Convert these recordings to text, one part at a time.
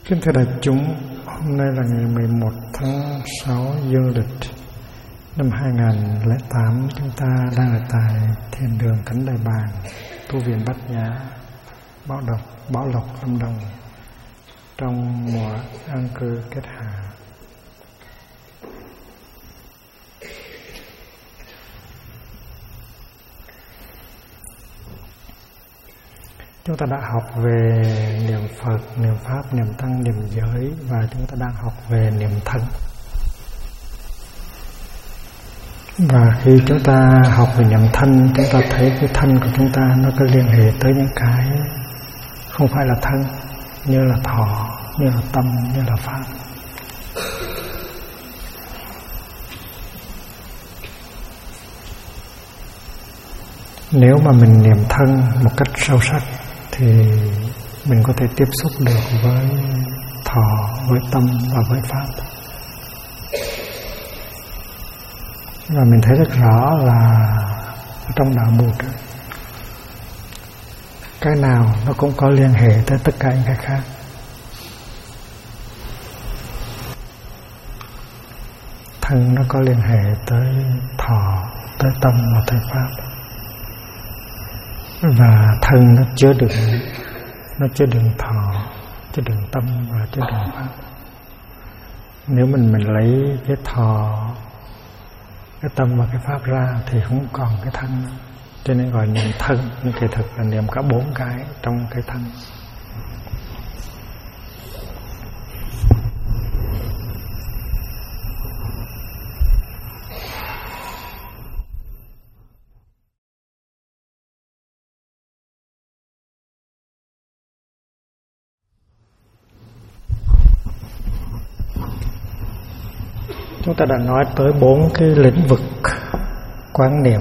Kính thưa đại chúng, hôm nay là ngày 11 tháng 6 dương lịch năm 2008. Chúng ta đang ở tại Thiền đường Cánh Đại Bàng, tu viện Bát Nhã, Bảo Lộc, Lâm Đồng, trong mùa an cư kết hạ. Chúng ta đã học về niệm Phật, niệm Pháp, niệm Tăng, niệm giới, và chúng ta đang học về niệm thân. Và khi chúng ta học về niệm thân, chúng ta thấy cái thân của chúng ta nó có liên hệ tới những cái không phải là thân, như là thọ, như là tâm, như là pháp. Nếu mà mình niệm thân một cách sâu sắc thì mình có thể tiếp xúc được với thọ, với tâm và với pháp. Và mình thấy rất rõ là trong đạo Bụt, cái nào nó cũng có liên hệ tới tất cả những cái khác. Thân nó có liên hệ tới thọ, tới tâm và tới pháp. Và thân nó chứa đựng thọ, chứa đựng tâm và chứa đựng pháp. Nếu mình lấy cái thọ, cái tâm và cái pháp ra thì không còn cái thân nữa. Cho nên gọi niệm thân, nhưng kỳ thực là niệm cả 4 cái trong cái thân. Chúng ta đã nói tới 4 cái lĩnh vực quán niệm,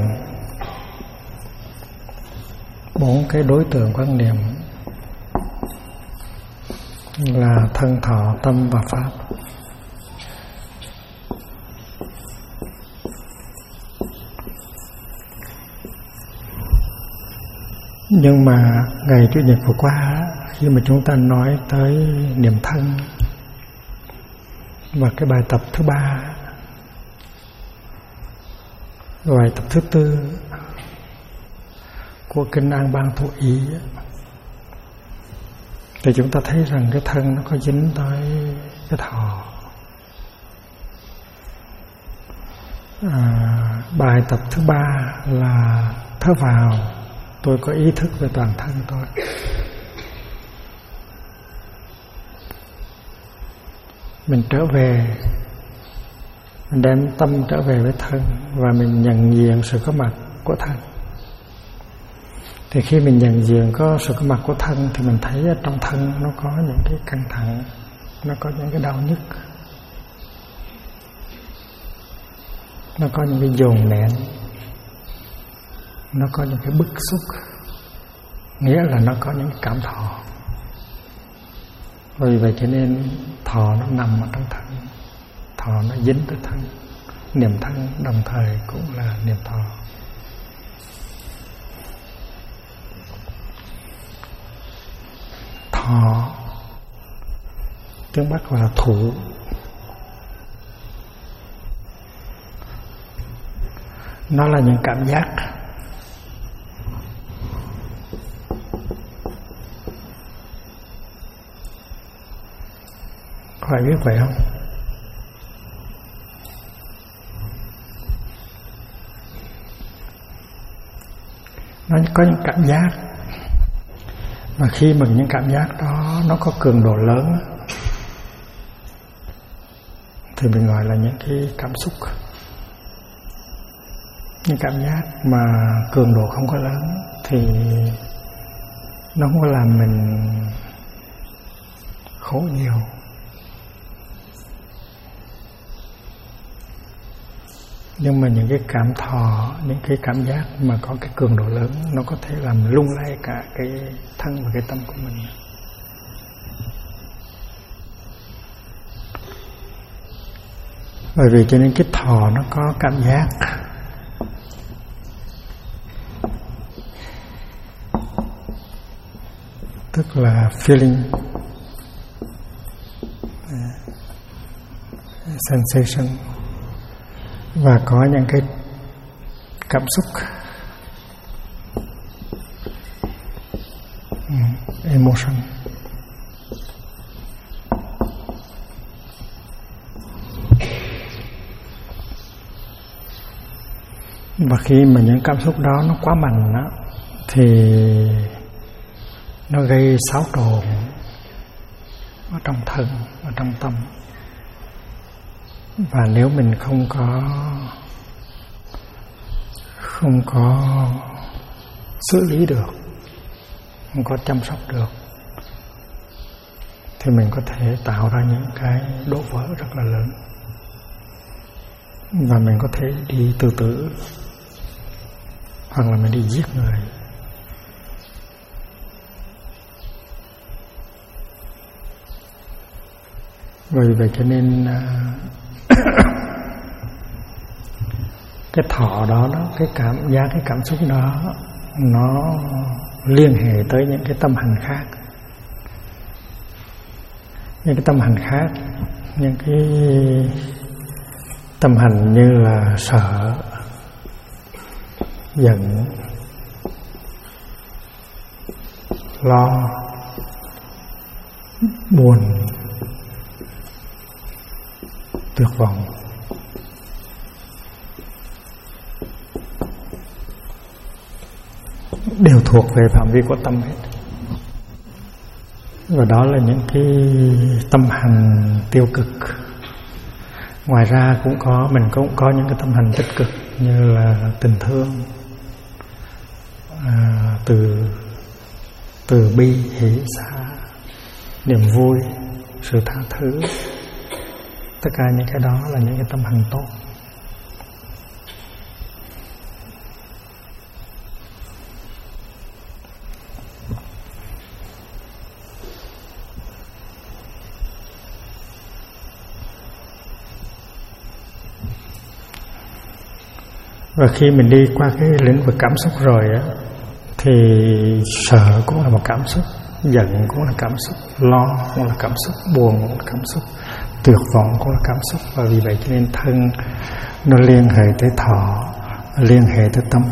4 cái đối tượng quán niệm là thân, thọ, tâm và pháp. Nhưng mà ngày Chủ nhật vừa qua, khi mà chúng ta nói tới niệm thân và cái bài tập thứ 3, bài tập thứ 4 của Kinh An Bang Thụ Ý, thì chúng ta thấy rằng cái thân nó có dính tới cái thọ. Bài tập thứ 3 là thở vào, tôi có ý thức về toàn thân tôi. Mình trở về, mình đem tâm trở về với thân và mình nhận diện sự có mặt của thân. Thì khi mình nhận diện có sự có mặt của thân thì mình thấy ở trong thân nó có những cái căng thẳng, nó có những cái đau nhức, nó có những cái dồn nén, nó có những cái bức xúc, nghĩa là nó có những cái cảm thọ. Vì vậy cho nên thọ nó nằm ở trong thân, thọ nó dính tới thân. Niệm thân đồng thời cũng là niệm thọ. Thọ tiếng Bắc gọi là thủ. Nó là những cảm giác. Có ai biết vậy không? Nó có những cảm giác, và khi mà những cảm giác đó nó có cường độ lớn thì mình gọi là những cái cảm xúc. Những cảm giác mà cường độ không có lớn thì nó không có làm mình khổ nhiều. Nhưng mà những cái cảm thọ, những cái cảm giác mà có cái cường độ lớn, nó có thể làm lung lay cả cái thân và cái tâm của mình. Bởi vì cho nên cái thọ nó có cảm giác, tức là feeling. sensation, và có những cái cảm xúc, emotion. Và khi mà những cảm xúc đó nó quá mạnh đó, thì nó gây xáo trộn ở trong thân, ở trong tâm. Và nếu mình không có xử lý được, không có chăm sóc được, thì mình có thể tạo ra những cái đổ vỡ rất là lớn, và mình có thể đi tự tử, hoặc là mình đi giết người. Vì vậy cho nên cái thọ đó, cái cảm giác, cái cảm xúc đó, nó liên hệ tới những cái tâm hành khác. Những cái tâm hành khác, những cái tâm hành như là sợ, giận, lo, buồn, tuyệt vọng. Đều thuộc về phạm vi của tâm hết. Và đó là những cái tâm hành tiêu cực. Ngoài ra mình cũng có những cái tâm hành tích cực, như là tình thương, từ bi, hỷ xả, niềm vui, sự tha thứ. Tất cả những cái đó là những cái tâm hành tốt. Và khi mình đi qua cái lĩnh vực cảm xúc rồi á, thì sợ cũng là một cảm xúc, giận cũng là cảm xúc, lo cũng là cảm xúc, buồn cũng là cảm xúc, tuyệt vọng cũng là cảm xúc. Và vì vậy cho nên thân nó liên hệ tới thọ, liên hệ tới tâm.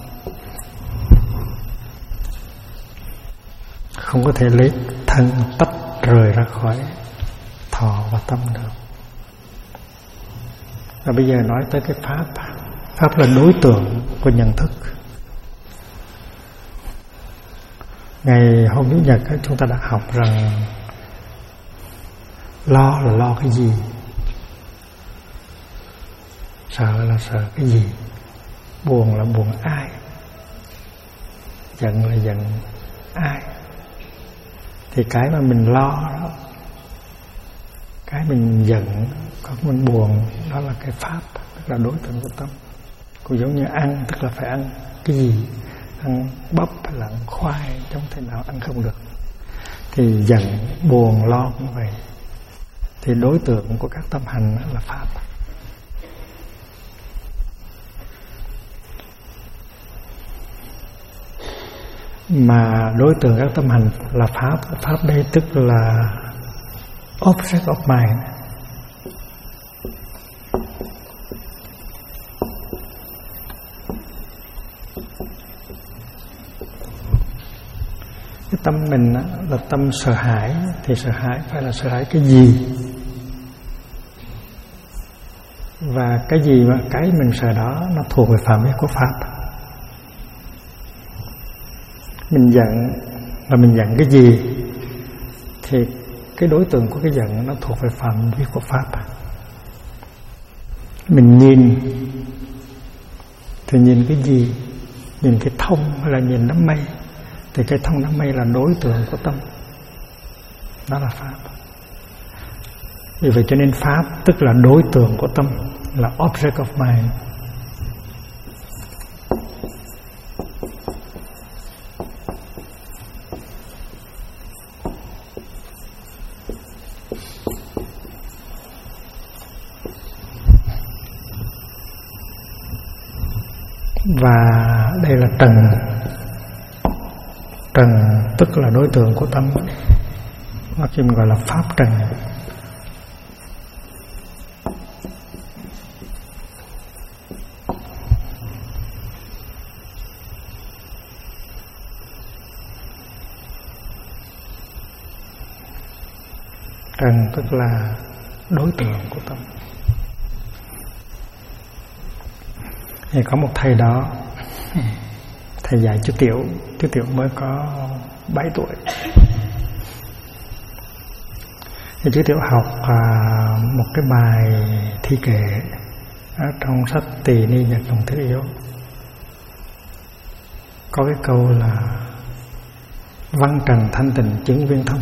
Không có thể lấy thân tách rời ra khỏi thọ và tâm được. Và bây giờ nói tới cái pháp. Pháp là đối tượng của nhận thức. Ngày hôm Chủ nhật chúng ta đã học rằng lo là lo cái gì, sợ là sợ cái gì, buồn là buồn ai, giận là giận ai. Thì cái mà mình lo đó, cái mình giận, có mình buồn, đó là cái pháp, tức là đối tượng của tâm. Cũng giống như ăn, tức là phải ăn cái gì, ăn bắp hay là ăn khoai, không thể nào ăn không được. Thì giận, buồn, lo cũng vậy. Thì đối tượng của các tâm hành là pháp. Mà đối tượng các tâm hành là pháp. Pháp đây tức là object of mind. Cái tâm mình là tâm sợ hãi. Thì sợ hãi phải là sợ hãi cái gì, và cái gì mà cái mình sợ đó nó thuộc về phạm vi của pháp. Mình giận là mình giận cái gì, thì cái đối tượng của cái giận nó thuộc về phạm vi của pháp. Mình nhìn thì nhìn cái gì, nhìn cái thông hay là nhìn đám mây, thì cái thông đám mây là đối tượng của tâm, đó là pháp. Vì vậy cho nên pháp tức là đối tượng của tâm, là object of mind. Và đây là trần. Trần tức là đối tượng của tâm, nó chỉ gọi là pháp trần. Trần tức là đối tượng của tâm. Thì có một thầy đó, thầy dạy chú Tiểu mới có 7 tuổi. Thì chú Tiểu học một cái bài thi kệ ở trong sách Tỳ Ni Nhật Đồng Thiết Yếu. Có cái câu là văn trần thanh tịnh chứng viên thông.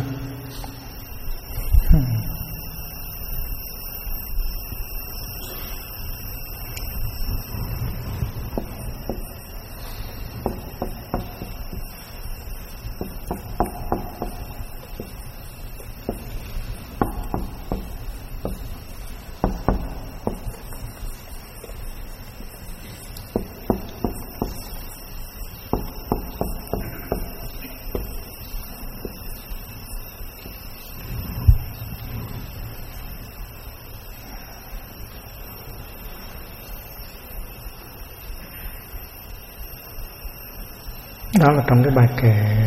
Đó là trong cái bài kệ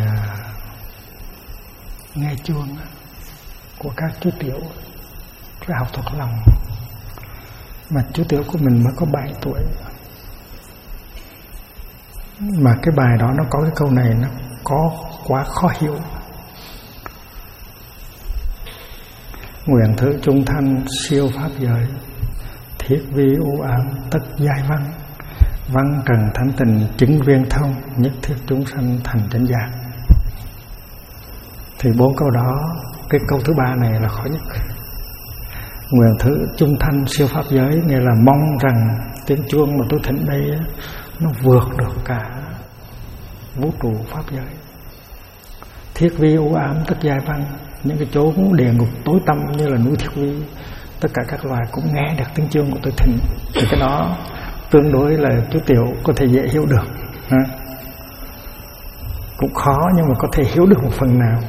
nghe chuông của các chú Tiểu phải học thuộc lòng. Mà chú Tiểu của mình mới có 7 tuổi. Mà cái bài đó nó có cái câu này nó có quá khó hiểu. Nguyện thử trung thanh siêu pháp giới, thiết vi u ám tất giai văn, văn trần thánh tình chứng viên thông, nhất thiết chúng sanh thành chánh giác. Thì 4 câu đó, cái câu thứ 3 này là khó nhất. Nguyện thử trung thanh siêu pháp giới, nghĩa là mong rằng tiếng chuông mà tôi thỉnh đây nó vượt được cả vũ trụ pháp giới. Thiết vi u ám tất giai văn, những cái chốn địa ngục tối tăm như là núi Thiết Vi, tất cả các loài cũng nghe được tiếng chuông của tôi thỉnh. Thì cái đó tương đối là chú Tiểu có thể dễ hiểu được. Cũng khó nhưng mà có thể hiểu được một phần nào.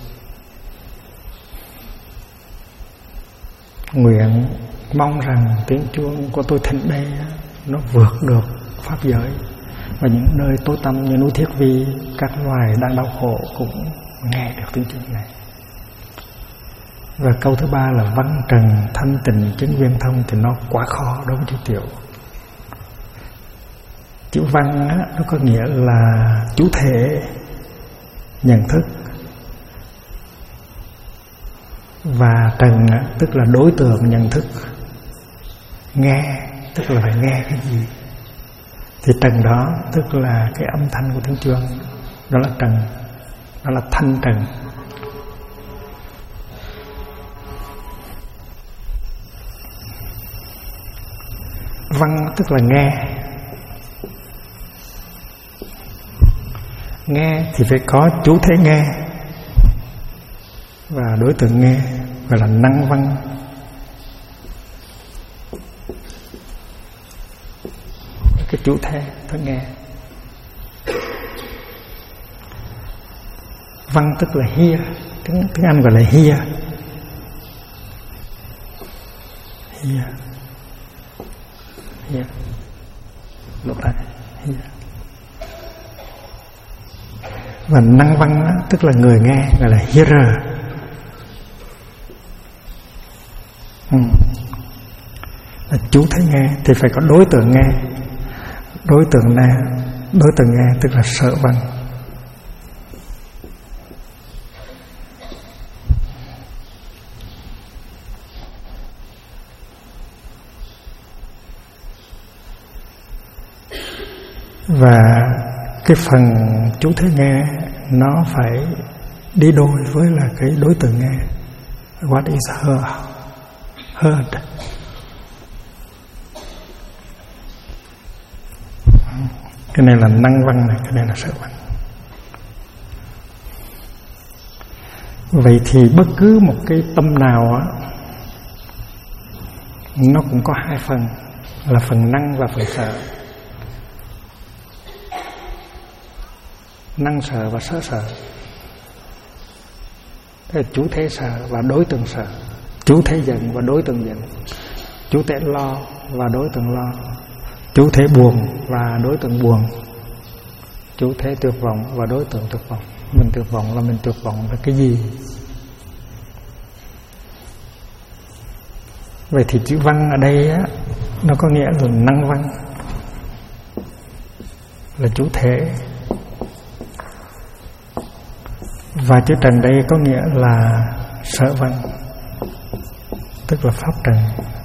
Nguyện mong rằng tiếng chuông của tôi thỉnh đây nó vượt được pháp giới, và những nơi tối tăm như núi Thiết Vi, các loài đang đau khổ cũng nghe được tiếng chuông này. Và câu thứ 3 là văn trần thanh tịnh chứng viên thông, thì nó quá khó đối với chú Tiểu. Chữ văn á, nó có nghĩa là chủ thể nhận thức, và trần á, tức là đối tượng nhận thức. Nghe tức là phải nghe cái gì, thì trần đó tức là cái âm thanh của tiếng chuông, đó là trần, đó là thanh trần. Văn tức là nghe. Nghe thì phải có chủ thể nghe và đối tượng nghe, gọi là năng văn. Cái chủ thể phải nghe. Văn tức là hear, tiếng Anh gọi là hear. Hear. Hear. Lỗ tai. Hear. Và năng văn đó, tức là người nghe, gọi là hearer. Là chú thấy nghe thì phải có đối tượng nghe. Đối tượng nghe tức là sở văn. Và cái phần chú thấy nghe nó phải đi đôi với là cái đối tượng nghe. What is heard? Cái này là năng văn này, cái này là sở văn. Vậy thì bất cứ một cái tâm nào á, nó cũng có 2 phần, là phần năng và phần sở. Năng sở và sở sở. Thế là chủ thể sở và đối tượng sở, chủ thể giận và đối tượng giận, chủ thể lo và đối tượng lo, chủ thể buồn và đối tượng buồn, chủ thể tuyệt vọng và đối tượng tuyệt vọng. Mình tuyệt vọng là mình tuyệt vọng về cái gì? Vậy thì chữ văn ở đây á, nó có nghĩa là năng văn, là chủ thể. Và chữ trần đây có nghĩa là sở văn, tức là pháp trần.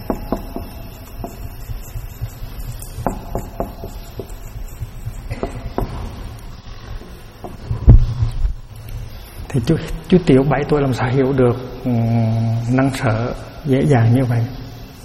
Thì chú Tiểu 7 tuổi làm sao hiểu được năng sở dễ dàng như vậy.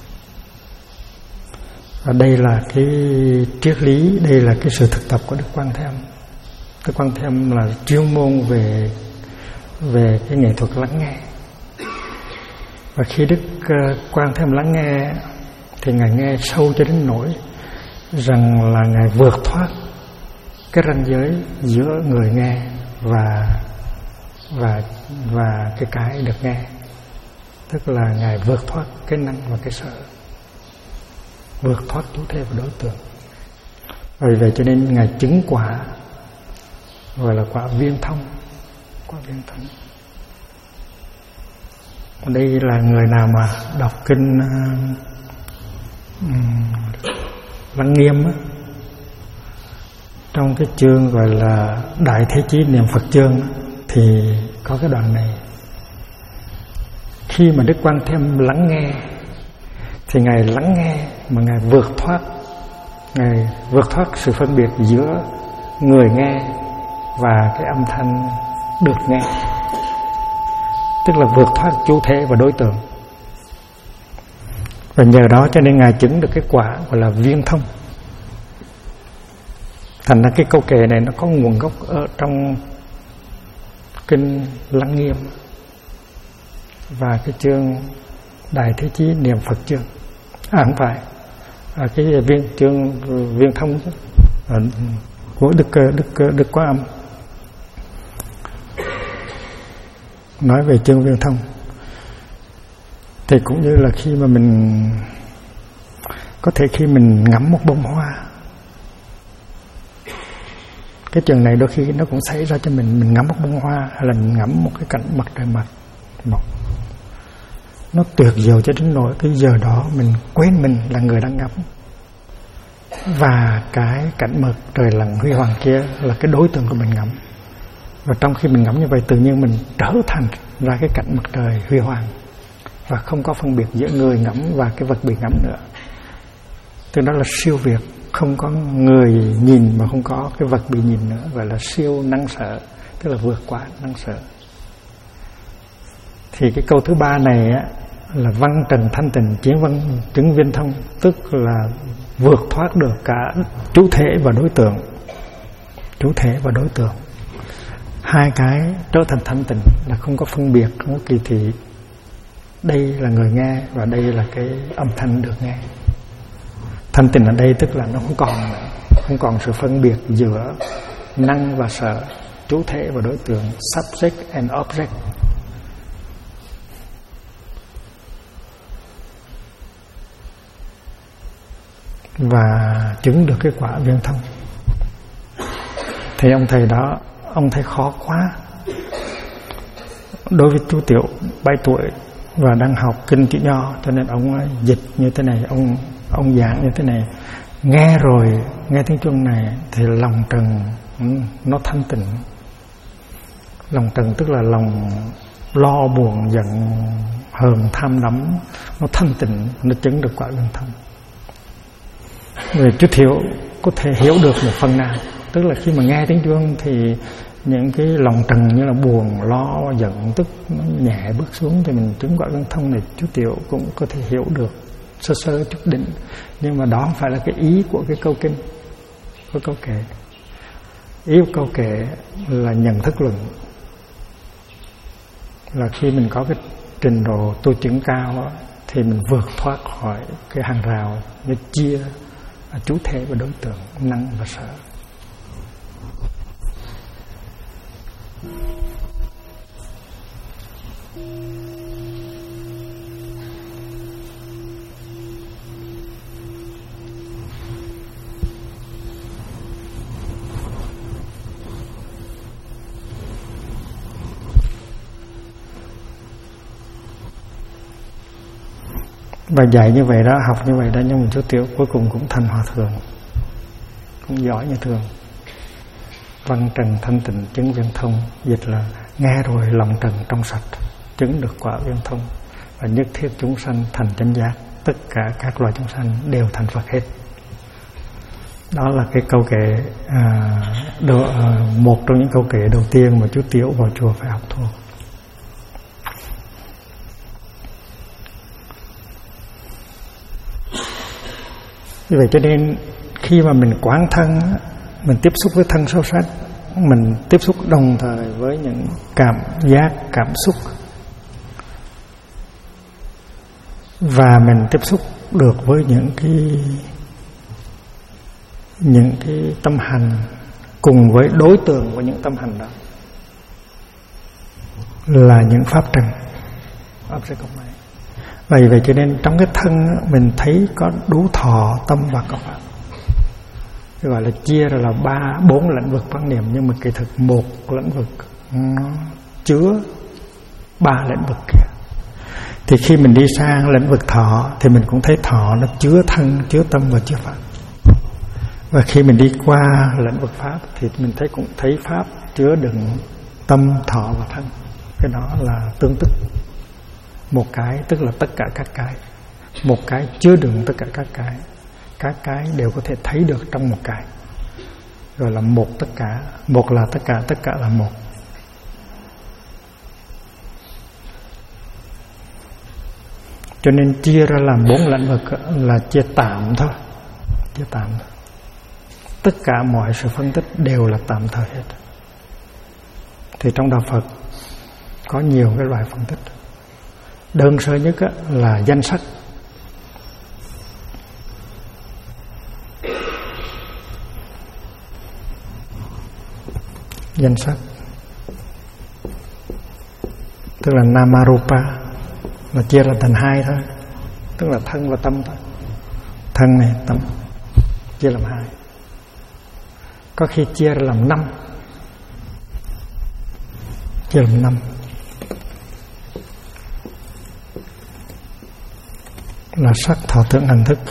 Và đây là cái triết lý, đây là cái sự thực tập của Đức Quan Thế Âm. Đức Quan Thế Âm là chuyên môn về cái nghệ thuật lắng nghe. Và khi Đức Quan Thế Âm lắng nghe thì Ngài nghe sâu cho đến nỗi rằng là Ngài vượt thoát cái ranh giới giữa người nghe và cái được nghe. Tức là Ngài vượt thoát cái năng và cái sở, vượt thoát chủ thể và đối tượng. Vì vậy cho nên Ngài chứng quả gọi là quả viên thông. Quả viên thông. Đây là người nào mà đọc kinh Lăng Nghiêm á, trong cái chương gọi là Đại Thế Chí Niệm Phật chương thì có cái đoạn này. Khi mà Đức Quan Thế Âm lắng nghe thì Ngài lắng nghe mà Ngài vượt thoát sự phân biệt giữa người nghe và cái âm thanh được nghe, tức là vượt thoát chủ thể và đối tượng. Và nhờ đó cho nên Ngài chứng được cái quả gọi là viên thông. Thành ra cái câu kệ này nó có nguồn gốc ở trong kinh Lăng Nghiêm và cái chương Đại Thế Chí Niệm Phật chương. Không phải, cái chương viên thông của Đức Quá Âm. Nói về chương viên thông thì cũng như là khi mà mình có thể khi mình ngắm một bông hoa, cái trường này đôi khi nó cũng xảy ra cho mình ngắm một bông hoa hay là mình ngắm một cái cảnh mặt trời mọc, nó tuyệt diệu cho đến nỗi cái giờ đó mình quên mình là người đang ngắm, và cái cảnh mặt trời lặn huy hoàng kia là cái đối tượng của mình ngắm. Và trong khi mình ngắm như vậy, tự nhiên mình trở thành ra cái cảnh mặt trời huy hoàng và không có phân biệt giữa người ngắm và cái vật bị ngắm nữa. Từ đó là siêu việt, không có người nhìn mà không có cái vật bị nhìn nữa, gọi là siêu năng sở, tức là vượt qua năng sở. Thì cái câu thứ ba này á, là văn trần thanh tịnh chiến văn chứng viên thông, tức là vượt thoát được cả chủ thể và đối tượng. Chủ thể và đối tượng, hai cái trở thành thanh tịnh, là không có phân biệt, không có kỳ thị. Đây là người nghe và đây là cái âm thanh được nghe. Thanh tịnh ở đây tức là nó không còn sự phân biệt giữa năng và sở, chủ thể và đối tượng, subject and object. Và chứng được cái quả viên thông. Thì ông thầy đó, ông thấy khó quá. Đối với chú Tiểu 7 tuổi và đang học kinh chữ Nho, cho nên ông dịch như thế này, ông giảng như thế này. Nghe rồi, nghe tiếng chuông này thì lòng trần nó thanh tịnh. Lòng trần tức là lòng lo buồn giận hờn tham đắm, nó thanh tịnh, nó chứng được quả viên thông. Người chú Thiệu có thể hiểu được một phần nào, tức là khi mà nghe tiếng chuông thì những cái lòng trần như là buồn, lo, giận, tức nó nhẹ bước xuống, thì mình chứng quả viên thông này chú Tiểu cũng có thể hiểu được sơ sơ chút đỉnh. Nhưng mà đó không phải là cái ý của cái câu kinh, của câu kệ. Ý của câu kệ là nhận thức luận, là khi mình có cái trình độ tu chứng cao đó, thì mình vượt thoát khỏi cái hàng rào nó chia chủ thể và đối tượng, năng và sở. Và dạy như vậy đó, học như vậy đó, nhưng mà chú Tiểu cuối cùng cũng thành hòa thượng, cũng giỏi như thường. Văn trần thanh tịnh chứng viên thông, dịch là nghe rồi lòng trần trong sạch, chứng được quả viên thông, và nhất thiết chúng sanh thành chánh giác. Tất cả các loài chúng sanh đều thành Phật hết. Đó là cái câu kệ một trong những câu kệ đầu tiên mà chú Tiểu vào chùa phải học thuộc. Vì vậy cho nên khi mà mình quán thân, mình tiếp xúc với thân sâu sắc, mình tiếp xúc đồng thời với những cảm giác, cảm xúc, và mình tiếp xúc được với những cái tâm hành cùng với đối tượng của những tâm hành đó là những pháp trần, pháp sẽ không ai. Vậy cho nên trong cái thân mình thấy có đủ thọ, tâm và có pháp. Gọi là chia ra là 3-4 lĩnh vực quan niệm, nhưng mà kỳ thực một lĩnh vực nó chứa 3 lĩnh vực kia. Thì khi mình đi sang lĩnh vực thọ thì mình cũng thấy thọ nó chứa thân, chứa tâm và chứa pháp. Và khi mình đi qua lĩnh vực pháp thì mình cũng thấy pháp chứa đựng tâm, thọ và thân. Cái đó là tương tức. Một cái tức là tất cả các cái, một cái chứa đựng tất cả các cái đều có thể thấy được trong một cái, gọi là một tất cả. Một là tất cả là một. Cho nên chia ra làm 4 lĩnh vực là chia tạm thôi, chia tạm thôi. Tất cả mọi sự phân tích đều là tạm thời hết. Thì trong đạo Phật có nhiều cái loại phân tích. Đơn sơ nhất là danh sắc. Danh sắc tức là Namarupa, mà chia ra thành 2 thôi, tức là thân và tâm thôi. Thân này, tâm chia làm 2. Có khi chia ra làm 5, chia làm 5 là sắc, thọ, tưởng, hành, thức.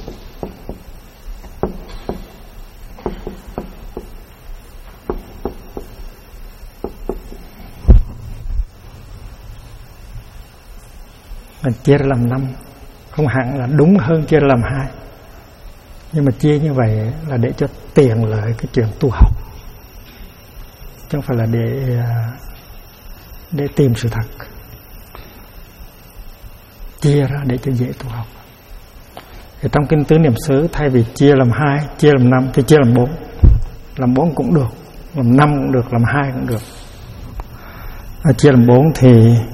Mình chia ra làm 5, không hẳn là đúng hơn chia ra làm 2, nhưng mà chia như vậy là để cho tiện lợi cái chuyện tu học, chứ không phải là để tìm sự thật. Chia ra để cho dễ tu học. Thì trong kinh tứ niệm xứ, thay vì chia làm 2, chia làm 5 thì chia làm 4. Làm 4 cũng được, làm 5 cũng được, làm 2 cũng được. Chia làm 4 thì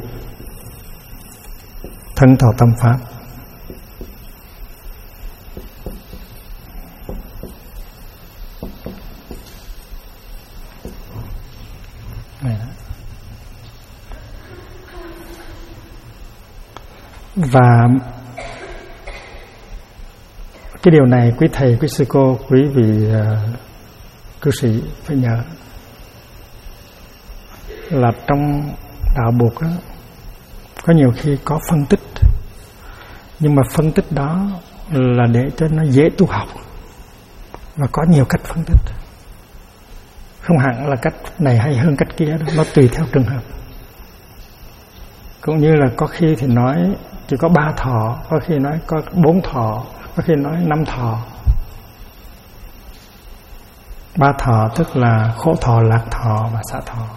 thân, thọ, tâm, pháp. Và cái điều này quý thầy, quý sư cô, quý vị cư sĩ phải nhớ là trong đạo Bụt đó, có nhiều khi có phân tích, nhưng mà phân tích đó là để cho nó dễ tu học, và có nhiều cách phân tích, không hẳn là cách này hay hơn cách kia đó, nó tùy theo trường hợp. Cũng như là có khi thì nói chỉ có 3 thọ, có khi nói có 4 thọ, có khi nói 5 thọ. 3 thọ tức là khổ thọ, lạc thọ và xả thọ.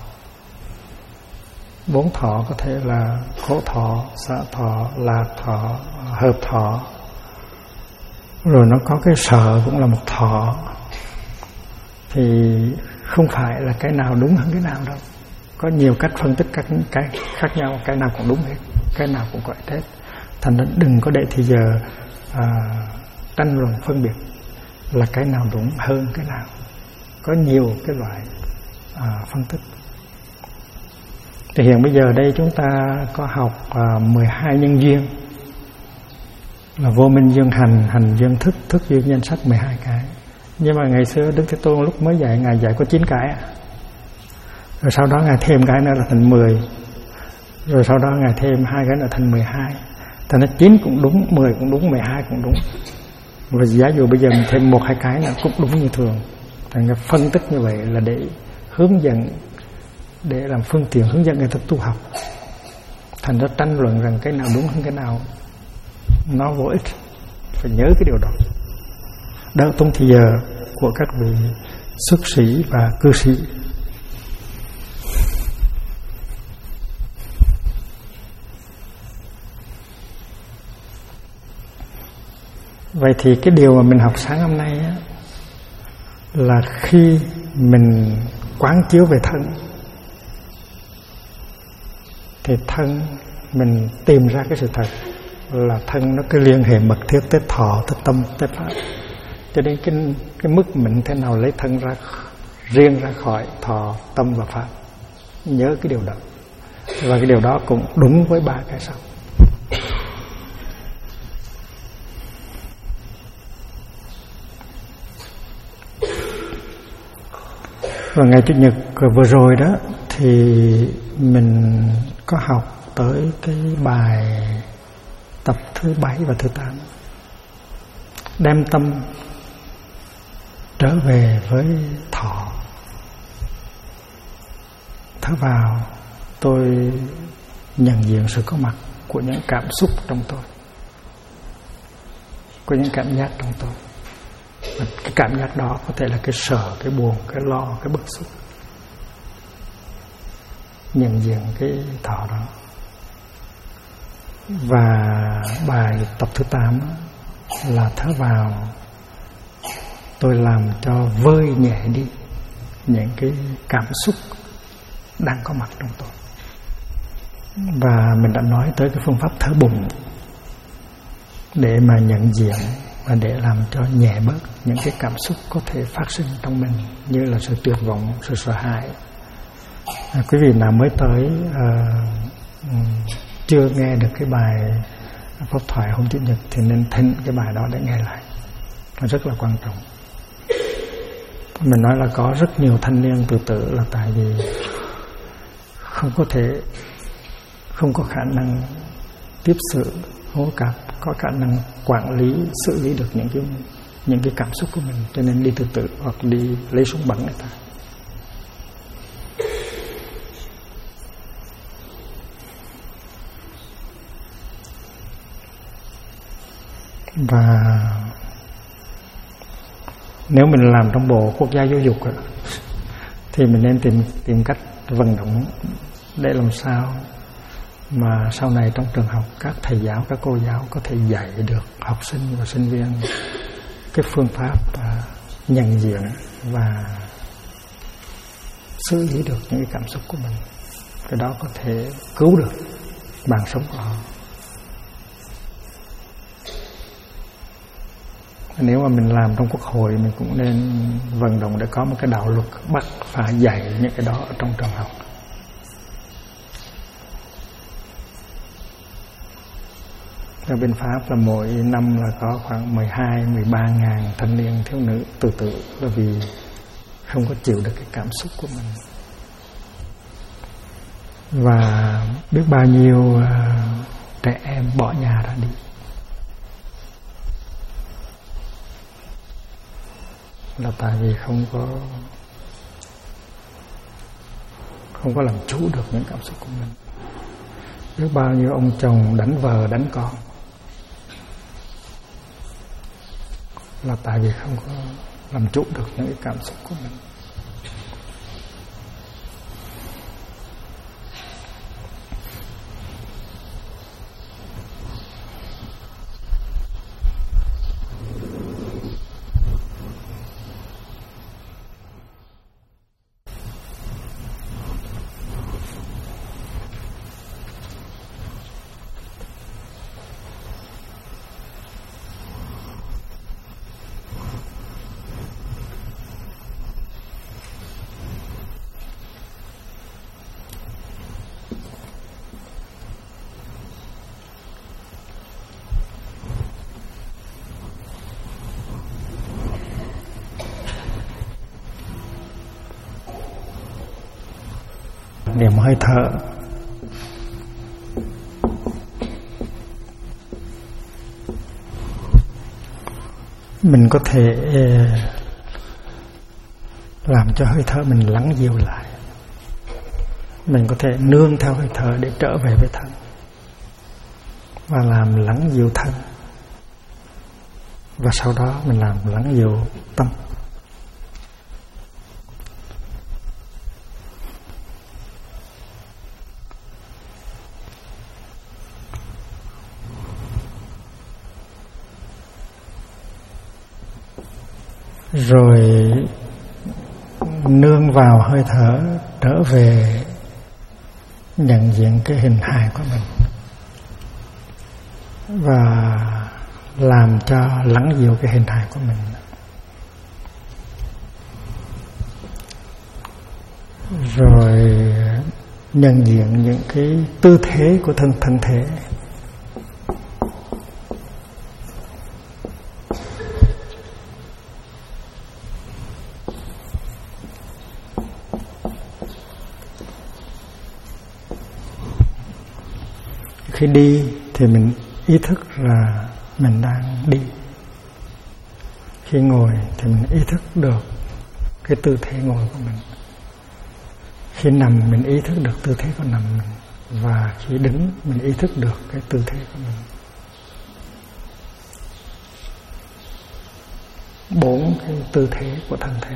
4 thọ có thể là khổ thọ, xả thọ, lạc thọ, hợp thọ. Rồi nó có cái sợ cũng là một thọ. Thì không phải là cái nào đúng hơn cái nào đâu. Có nhiều cách phân tích các cái khác nhau, cái nào cũng đúng hết, cái nào cũng có hết. Thành ra đừng có để thì giờ tranh luận phân biệt là cái nào đúng hơn cái nào. Có nhiều cái loại phân tích. Thì hiện bây giờ đây chúng ta có học 12 nhân duyên, là vô minh duyên hành, hành duyên thức, thức duyên danh sắc, 12 cái. Nhưng mà ngày xưa Đức Thế Tôn lúc mới dạy, Ngài dạy có 9 cái. Rồi sau đó Ngài thêm cái nữa là thành 10. Rồi sau đó Ngài thêm 2 cái nữa thành 12. Thành ra 9 cũng đúng, 10 cũng đúng, 12 cũng đúng. Và giả dụ bây giờ mình thêm 1-2 cái nữa cũng đúng như thường. Thành ra phân tích như vậy là để hướng dẫn, để làm phương tiện hướng dẫn người ta tu học. Thành ra tranh luận rằng cái nào đúng hơn cái nào nó vô ích. Phải nhớ cái điều đó. Đỡ tốn thời giờ của các vị xuất sĩ và cư sĩ. Vậy thì cái điều mà mình học sáng hôm nay á, là khi mình quán chiếu về thân thì thân mình tìm ra cái sự thật là thân nó cứ liên hệ mật thiết tới thọ, tới tâm, tới pháp. Cho nên cái mức mình thế nào lấy thân ra riêng ra khỏi thọ, tâm và pháp. Nhớ cái điều đó. Và cái điều đó cũng đúng với 3 cái sau. Và ngày Chủ nhật vừa rồi đó thì mình có học tới cái bài tập thứ 7 và thứ 8. Đem tâm trở về với thọ. Thở vào, tôi nhận diện sự có mặt của những cảm xúc trong tôi, của những cảm giác trong tôi. Và cái cảm giác đó có thể là cái sợ, cái buồn, cái lo, cái bức xúc. Nhận diện cái thọ đó. Và bài tập thứ 8 là thở vào, tôi làm cho vơi nhẹ đi những cái cảm xúc đang có mặt trong tôi. Và mình đã nói tới cái phương pháp thở bụng để mà nhận diện và để làm cho nhẹ bớt những cái cảm xúc có thể phát sinh trong mình, như là sự tuyệt vọng, sự sợ hãi. Quý vị nào mới tới chưa nghe được cái bài pháp thoại hôm Chủ nhật thì nên thỉnh cái bài đó để nghe lại. Nó rất là quan trọng. Mình nói là có rất nhiều thanh niên tự tử là tại vì không có khả năng tiếp sự, không có khả năng quản lý, xử lý được những cái cảm xúc của mình, cho nên đi tự tử hoặc đi lấy súng bắn người ta. Và nếu mình làm trong bộ quốc gia giáo dục thì mình nên tìm cách vận động để làm sao mà sau này trong trường học các thầy giáo, các cô giáo có thể dạy được học sinh và sinh viên cái phương pháp nhận diện và xử lý được những cái cảm xúc của mình. Cái đó có thể cứu được mạng sống của họ. Nếu mà mình làm trong quốc hội, mình cũng nên vận động để có một cái đạo luật bắt phải dạy những cái đó ở trong trường học. Ở bên Pháp là mỗi năm là có khoảng 12-13 ngàn thanh niên thiếu nữ tự tử là vì không có chịu được cái cảm xúc của mình. Và biết bao nhiêu trẻ em bỏ nhà ra đi. Là tại vì không có làm chủ được những cảm xúc của mình. Biết bao nhiêu ông chồng đánh vợ, đánh con là tại vì không có làm chủ được những cái cảm xúc của mình. Niệm hơi thở. mình có thể làm cho hơi thở mình lắng dịu lại. Mình có thể nương theo hơi thở để trở về với thân và làm lắng dịu thân, và sau đó mình làm lắng dịu tâm. Rồi nương vào hơi thở trở về nhận diện cái hình hài của mình và làm cho lắng dịu cái hình hài của mình. Rồi nhận diện những cái tư thế của thân thể. Khi đi thì mình ý thức là mình đang đi. Khi ngồi thì mình ý thức được cái tư thế ngồi của mình. Khi nằm mình ý thức được tư thế của nằm mình. Và khi đứng mình ý thức được cái tư thế của mình. 4 cái tư thế của thân thể.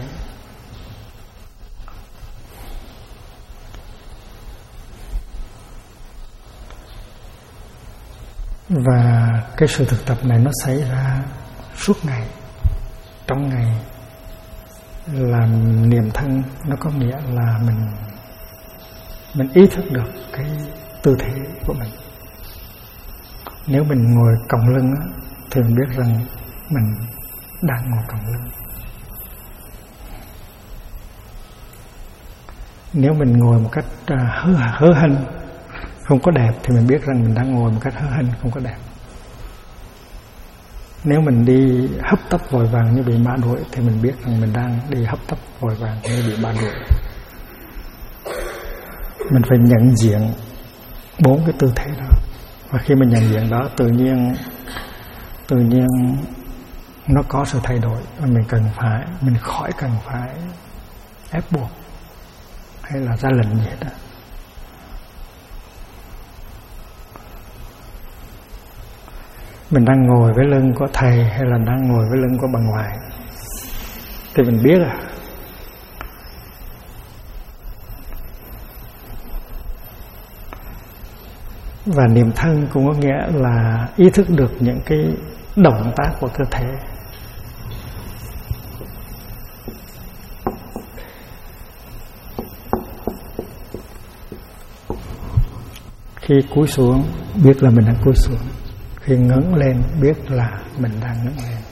Và cái sự thực tập này nó xảy ra suốt ngày, trong ngày. Làm niệm thân nó có nghĩa là mình ý thức được cái tư thế của mình. Nếu mình ngồi còng lưng thì mình biết rằng mình đang ngồi còng lưng. Nếu mình ngồi một cách hớ hênh, không có đẹp, thì mình biết rằng mình đang ngồi một cách hớ hênh, không có đẹp. Nếu mình đi hấp tấp vội vàng như bị ma đuổi thì mình biết rằng mình đang đi hấp tấp vội vàng như bị ma đuổi. Mình phải nhận diện 4 cái tư thế đó. Và khi mình nhận diện đó, tự nhiên nó có sự thay đổi. Mình khỏi cần phải ép buộc hay là ra lệnh gì hết đó. Mình đang ngồi với lưng của thầy hay là đang ngồi với lưng của bà ngoại thì mình biết à. Và niệm thân cũng có nghĩa là ý thức được những cái động tác của cơ thể. Khi cúi xuống biết là mình đang cúi xuống. Khi ngẩng lên biết là mình đang ngẩng lên.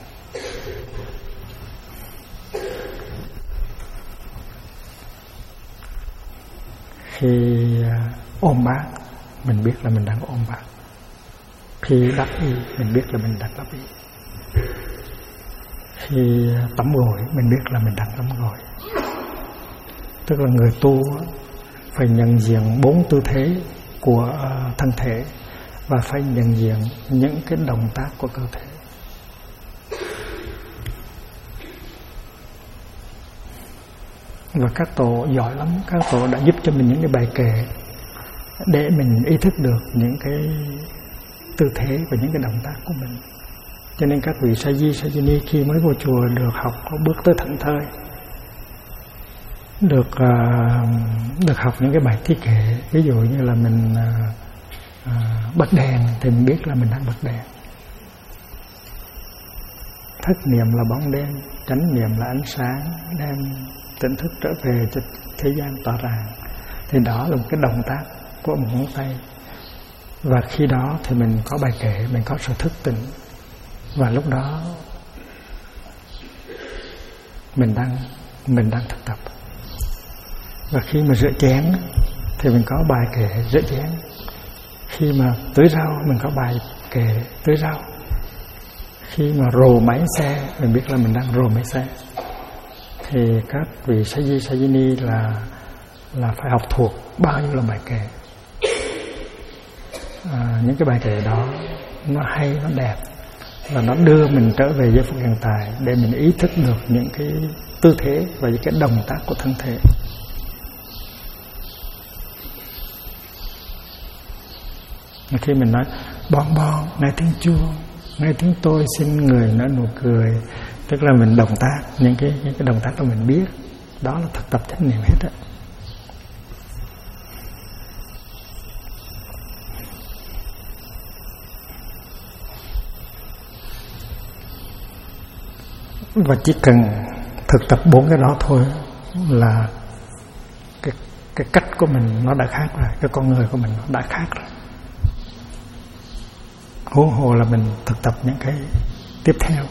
Khi ôm bát mình biết là mình đang ôm bát. Khi đắp y mình biết là mình đang đắp y. Khi tắm gội mình biết là mình đang tắm gội. Tức là người tu phải nhận diện 4 tư thế của thân thể và phải nhận diện những cái động tác của cơ thể. Và các tổ giỏi lắm, các tổ đã giúp cho mình những cái bài kệ để mình ý thức được những cái tư thế và những cái động tác của mình. Cho nên các vị sa di, sa di ni khi mới vô chùa được học có bước tới thảnh thơi, được học những cái bài thi kệ. Ví dụ như là mình bật đèn thì mình biết là mình đang bật đèn. Thất niệm là bóng đêm, chánh niệm là ánh sáng, đem tỉnh thức trở về cho thế gian tỏ ràng. Thì đó là một cái động tác của một ngón tay. Và khi đó thì mình có bài kệ, mình có sự thức tỉnh. Và lúc đó mình đang thực tập. Và khi mà rửa chén thì mình có bài kệ rửa chén. Khi mà tưới rau mình có bài kệ tưới rau. Khi mà rồ máy xe mình biết là mình đang rồ máy xe. Thì các vị sa di, sa di ni là phải học thuộc bao nhiêu là bài kệ. Những cái bài kệ đó nó hay, nó đẹp, là nó đưa mình trở về giây phút hiện tại để mình ý thức được những cái tư thế và những cái động tác của thân thể. Khi mình nói bon bon, nghe tiếng chuông, nghe tiếng tôi xin người nở nụ cười, tức là mình động tác, những cái động tác đó mình biết, đó là thực tập chánh niệm hết á. Và chỉ cần thực tập 4 cái đó thôi là cái cách của mình nó đã khác rồi, cái con người của mình nó đã khác rồi. Huống hồ là mình thực tập những cái tiếp theo.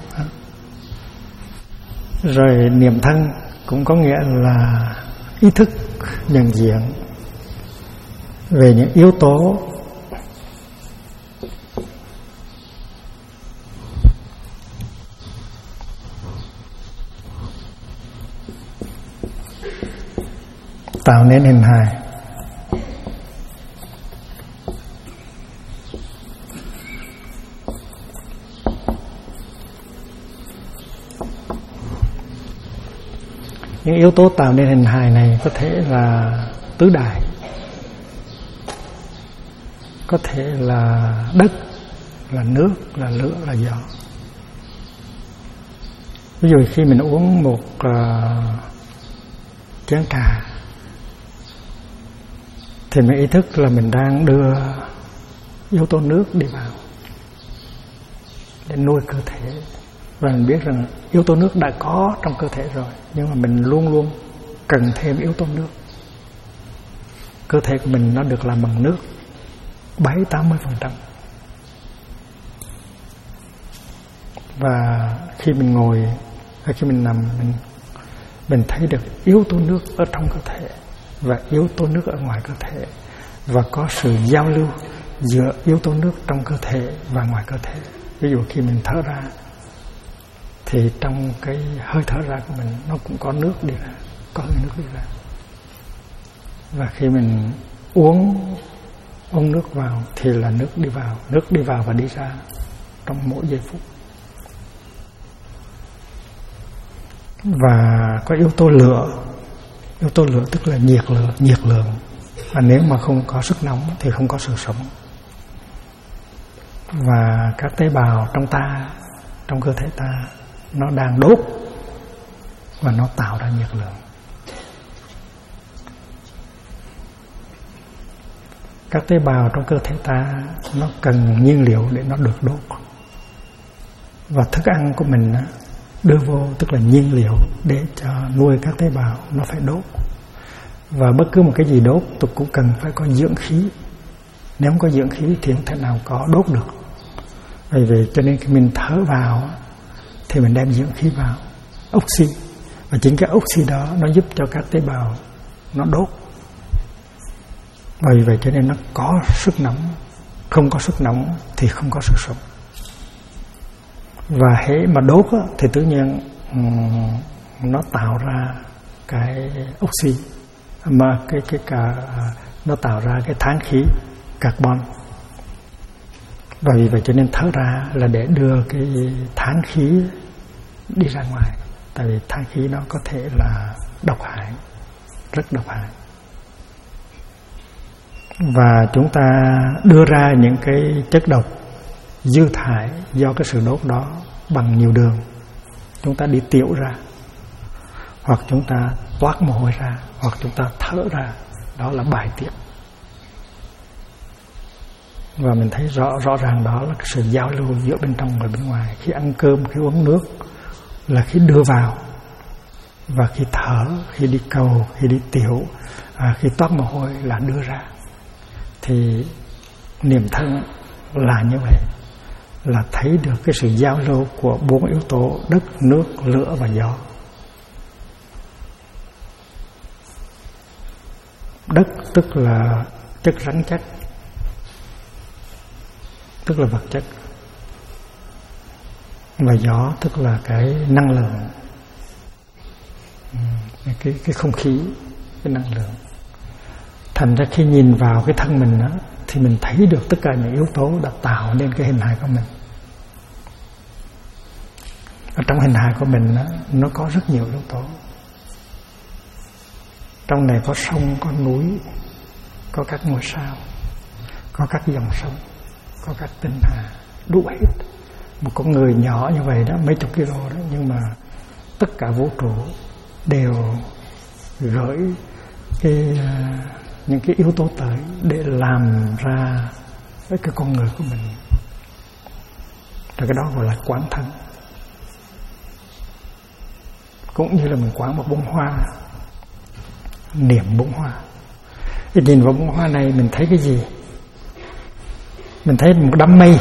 Rồi niệm thân cũng có nghĩa là ý thức nhận diện về những yếu tố tạo nên hình hài. Những yếu tố tạo nên hình hài này có thể là tứ đại, có thể là đất, là nước, là lửa, là gió. Ví dụ khi mình uống một chén trà thì mình ý thức là mình đang đưa yếu tố nước đi vào để nuôi cơ thể. Và mình biết rằng yếu tố nước đã có trong cơ thể rồi, nhưng mà mình luôn luôn cần thêm yếu tố nước. Cơ thể của mình nó được làm bằng nước 70-80%. Và khi mình ngồi hay khi mình nằm, mình thấy được yếu tố nước ở trong cơ thể và yếu tố nước ở ngoài cơ thể, và có sự giao lưu giữa yếu tố nước trong cơ thể và ngoài cơ thể. Ví dụ khi mình thở ra thì trong cái hơi thở ra của mình nó cũng có nước đi ra, có hơi nước đi ra. Và khi mình uống nước vào thì là nước đi vào và đi ra trong mỗi giây phút. Và có yếu tố lửa tức là nhiệt lượng. Và nếu mà không có sức nóng thì không có sự sống. Và các tế bào trong cơ thể ta nó đang đốt và nó tạo ra nhiệt lượng. Các tế bào trong cơ thể ta nó cần nhiên liệu để nó được đốt. Và thức ăn của mình đưa vô tức là nhiên liệu để cho nuôi các tế bào, nó phải đốt. Và bất cứ một cái gì đốt tôi cũng cần phải có dưỡng khí. Nếu không có dưỡng khí thì không thể nào có đốt được. Vì vậy cho nên khi mình thở vào thì mình đem dưỡng khí vào, oxy. Và chính cái oxy đó nó giúp cho các tế bào nó đốt. Vì vậy cho nên nó có sức nóng. Không có sức nóng thì không có sự sống. Và hễ mà đốt thì tự nhiên nó tạo ra cái oxy, mà nó tạo ra cái than khí carbon. Và vì vậy cho nên thở ra là để đưa cái than khí đi ra ngoài. Tại vì than khí nó có thể là độc hại, rất độc hại. Và chúng ta đưa ra những cái chất độc dư thải do cái sự đốt đó bằng nhiều đường. Chúng ta đi tiểu ra, hoặc chúng ta toát mồ hôi ra, hoặc chúng ta thở ra. Đó là bài tiết. Và mình thấy rõ ràng đó là cái sự giao lưu giữa bên trong và bên ngoài. Khi ăn cơm, khi uống nước là khi đưa vào, và khi thở, khi đi cầu, khi đi tiểu, khi toát mồ hôi là đưa ra. Thì niệm thân là như vậy, là thấy được cái sự giao lưu của 4 yếu tố: đất, nước, lửa và gió. Đất tức là chất rắn chắc, tức là vật chất. Và gió tức là cái năng lượng, cái không khí, cái năng lượng. Thành ra khi nhìn vào cái thân mình đó, thì mình thấy được tất cả những yếu tố đã tạo nên cái hình hài của mình. Ở trong hình hài của mình nó có rất nhiều yếu tố. Trong này có sông, có núi, có các ngôi sao, có các dòng sông, có các tinh hà, đủ hết. Một con người nhỏ như vậy đó, mấy chục kilo đó, nhưng mà tất cả vũ trụ đều gửi những cái yếu tố tới để làm ra với cái con người của mình. Rồi cái đó gọi là quán thân. Cũng như là mình quán một bông hoa, niệm bông hoa. Thì nhìn vào bông hoa này mình thấy cái gì? Mình thấy một đám mây.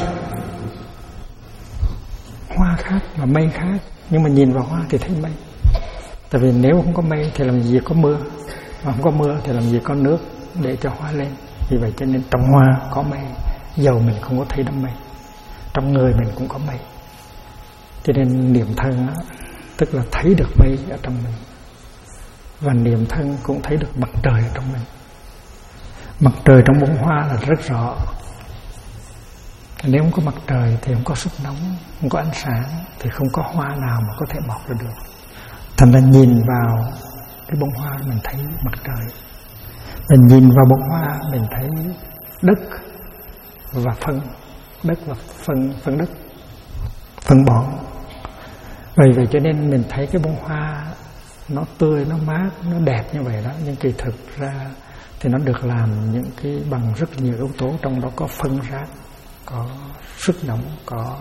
Hoa khác mà mây khác, nhưng mà nhìn vào hoa thì thấy mây. Tại vì nếu không có mây thì làm gì có mưa, mà không có mưa thì làm gì có nước để cho hoa lên. Vì vậy cho nên trong hoa có mây, dầu mình không có thấy đám mây. Trong người mình cũng có mây. Cho nên niệm thân đó, tức là thấy được mây ở trong mình. Và niệm thân cũng thấy được mặt trời ở trong mình. Mặt trời trong bông hoa là rất rõ. Nếu không có mặt trời thì không có sức nóng, không có ánh sáng, thì không có hoa nào mà có thể mọc ra được. Thành ra nhìn vào cái bông hoa mình thấy mặt trời. Mình nhìn vào bông hoa mình thấy đất và phân. Đất và phân đất, phân bón. Vì vậy cho nên mình thấy cái bông hoa nó tươi, nó mát, nó đẹp như vậy đó. Nhưng kỳ thực ra thì nó được làm những cái bằng rất nhiều yếu tố. Trong đó có phân rác, có sức nóng, có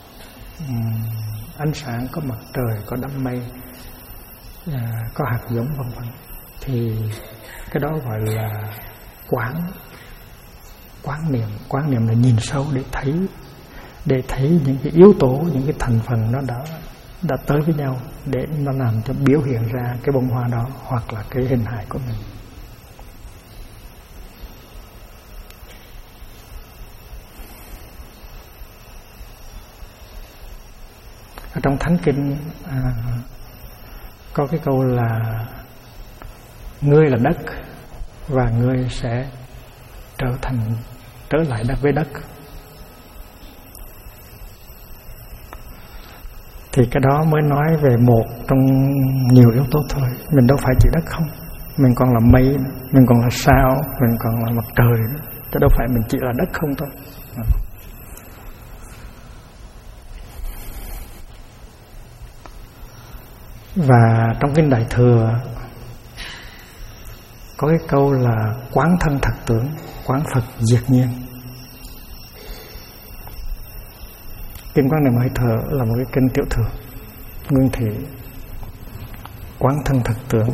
ánh sáng, có mặt trời, có đám mây, có hạt giống vân vân. Thì cái đó gọi là quán niệm là nhìn sâu để thấy những cái yếu tố, những cái thành phần nó đã tới với nhau để nó làm cho biểu hiện ra cái bông hoa đó hoặc là cái hình hài của mình. Ở trong Thánh Kinh có cái câu là ngươi là đất và ngươi sẽ trở lại đất với đất. Thì cái đó mới nói về một trong nhiều yếu tố thôi. Mình đâu phải chỉ đất không, mình còn là mây, mình còn là sao, mình còn là mặt trời nữa. Chứ đâu phải mình chỉ là đất không thôi. Và trong Kinh Đại Thừa có cái câu là quán thân thật tướng, quán Phật diệt nhiên. Kinh Quán Niệm Hơi Thở là một cái kinh tiểu thừa, nguyên thủy. Quán thân thật tướng,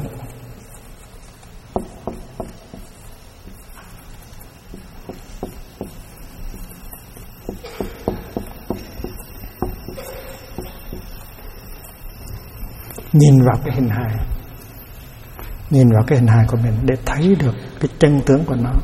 nhìn vào cái hình hài, nhìn vào cái hình hài của mình để thấy được cái chân tướng của nó,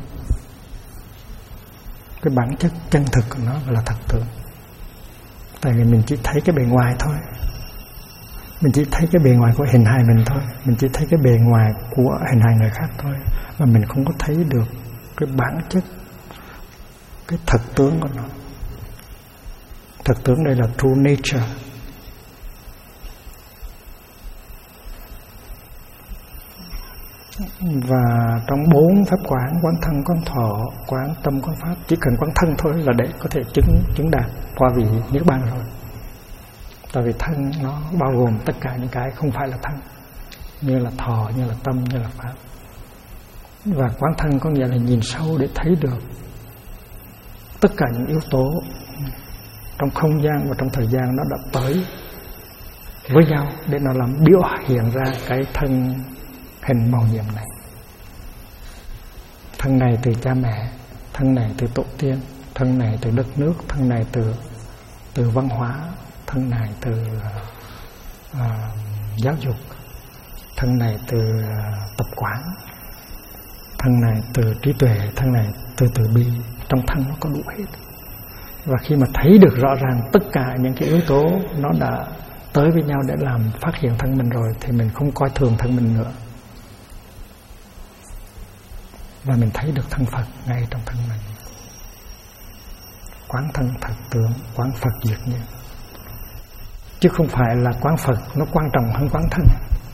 cái bản chất chân thực của nó là thật tướng. Tại vì mình chỉ thấy cái bề ngoài thôi, mình chỉ thấy cái bề ngoài của hình hài mình thôi, mình chỉ thấy cái bề ngoài của hình hài người khác thôi, mà mình không có thấy được cái bản chất, cái thật tướng của nó. Thật tướng đây là true nature. Và trong 4 pháp quán thân, quán thọ, quán tâm, quán pháp, chỉ cần quán thân thôi là để có thể chứng đạt qua vị niết bàn rồi. Tại vì thân nó bao gồm tất cả những cái không phải là thân, như là thọ, như là tâm, như là pháp. Và quán thân có nghĩa là nhìn sâu để thấy được tất cả những yếu tố trong không gian và trong thời gian nó đã tới với nhau để nó làm biểu hiện ra cái thân hình màu nhiệm này. Thân này từ cha mẹ, thân này từ tổ tiên, thân này từ đất nước, thân này từ văn hóa, thân này từ giáo dục, thân này từ tập quán, thân này từ trí tuệ, thân này từ từ bi. Trong thân nó có đủ hết. Và khi mà thấy được rõ ràng tất cả những cái yếu tố nó đã tới với nhau để làm phát hiện thân mình rồi, thì mình không coi thường thân mình nữa, và mình thấy được thân Phật ngay trong thân mình. Quán thân thật tướng, quán Phật diệt nhiên. chứ không phải là quán Phật nó quan trọng hơn quán thân.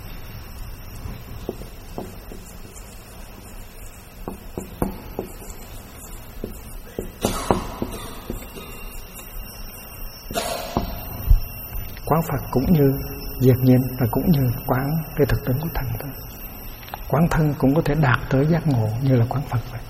Quán Phật cũng như diệt nhiên, và cũng như quán cái thực tính của thân thôi. Quán thân cũng có thể đạt tới giác ngộ như là quán Phật vậy.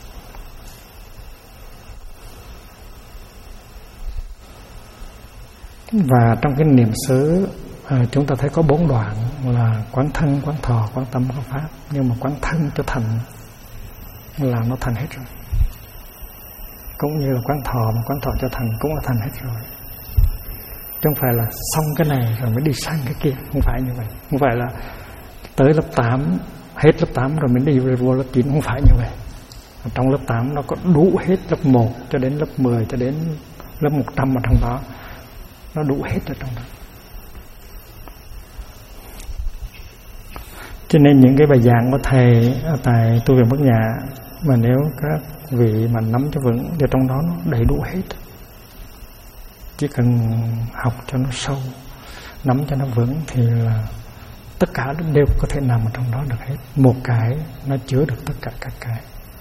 Và trong cái niệm xứ chúng ta thấy có 4 đoạn là quán thân, quán thọ, quán tâm, quán pháp. Nhưng mà quán thân cho thành là nó thành hết rồi. Cũng như là quán thọ, mà quán thọ cho thành cũng là thành hết rồi. Chứ không phải là xong cái này rồi mới đi sang cái kia. Không phải như vậy. Không phải là tới lớp 8, hết lớp 8 rồi mới đi vô lớp 9. Không phải như vậy. Ở trong lớp 8 nó có đủ hết lớp 1 cho đến lớp 10 cho đến lớp 100 ở trong đó. Nó đủ hết ở trong đó. Cho nên những cái bài giảng của thầy tại tu viện Bát Nhã, mà nếu các vị mà nắm cho vững thì trong đó nó đầy đủ hết. Chỉ cần học cho nó sâu, nắm cho nó vững thì là tất cả đều có thể nằm ở trong đó được hết. Một cái nó chứa được tất cả các cái.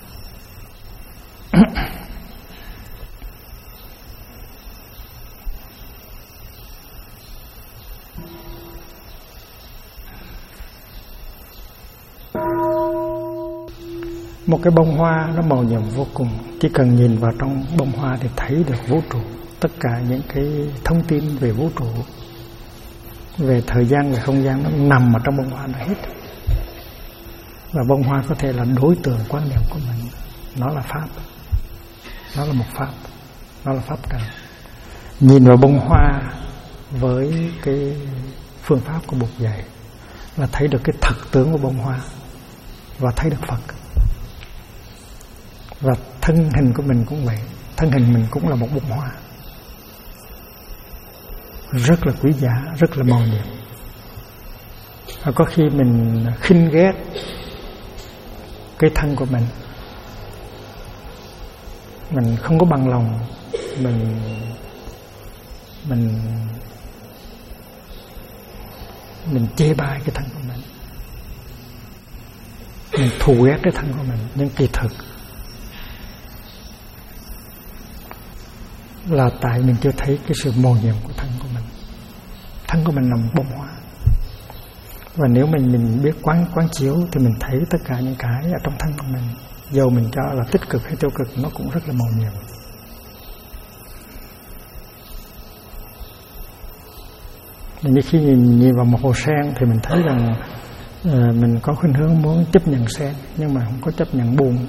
Một cái bông hoa nó màu nhiệm vô cùng. Chỉ cần nhìn vào trong bông hoa thì thấy được vũ trụ. Tất cả những cái thông tin về vũ trụ, về thời gian, về không gian nó nằm ở trong bông hoa nó hết. Và bông hoa có thể là đối tượng quan niệm của mình. Nó là pháp. Nó là một pháp. Nó là pháp trần. Nhìn vào bông hoa với cái phương pháp của Bụt dạy là thấy được cái thực tướng của bông hoa và thấy được Phật. Và thân hình của mình cũng vậy. Thân hình mình cũng là một bông hoa, rất là quý giá, rất là màu nhiệm. Và có khi mình khinh ghét cái thân của mình không có bằng lòng, mình chê bai cái thân của mình thù ghét cái thân của mình. Nhưng kỳ thực là tại mình chưa thấy cái sự màu nhiệm của thân của mình. Thân của mình là một bông hoa. Và nếu mình biết quán chiếu thì mình thấy tất cả những cái ở trong thân của mình, dầu mình cho là tích cực hay tiêu cực, nó cũng rất là màu nhiệm. Như khi nhìn vào một hồ sen thì mình thấy rằng mình có khuynh hướng muốn chấp nhận sen, nhưng mà không có chấp nhận buồn.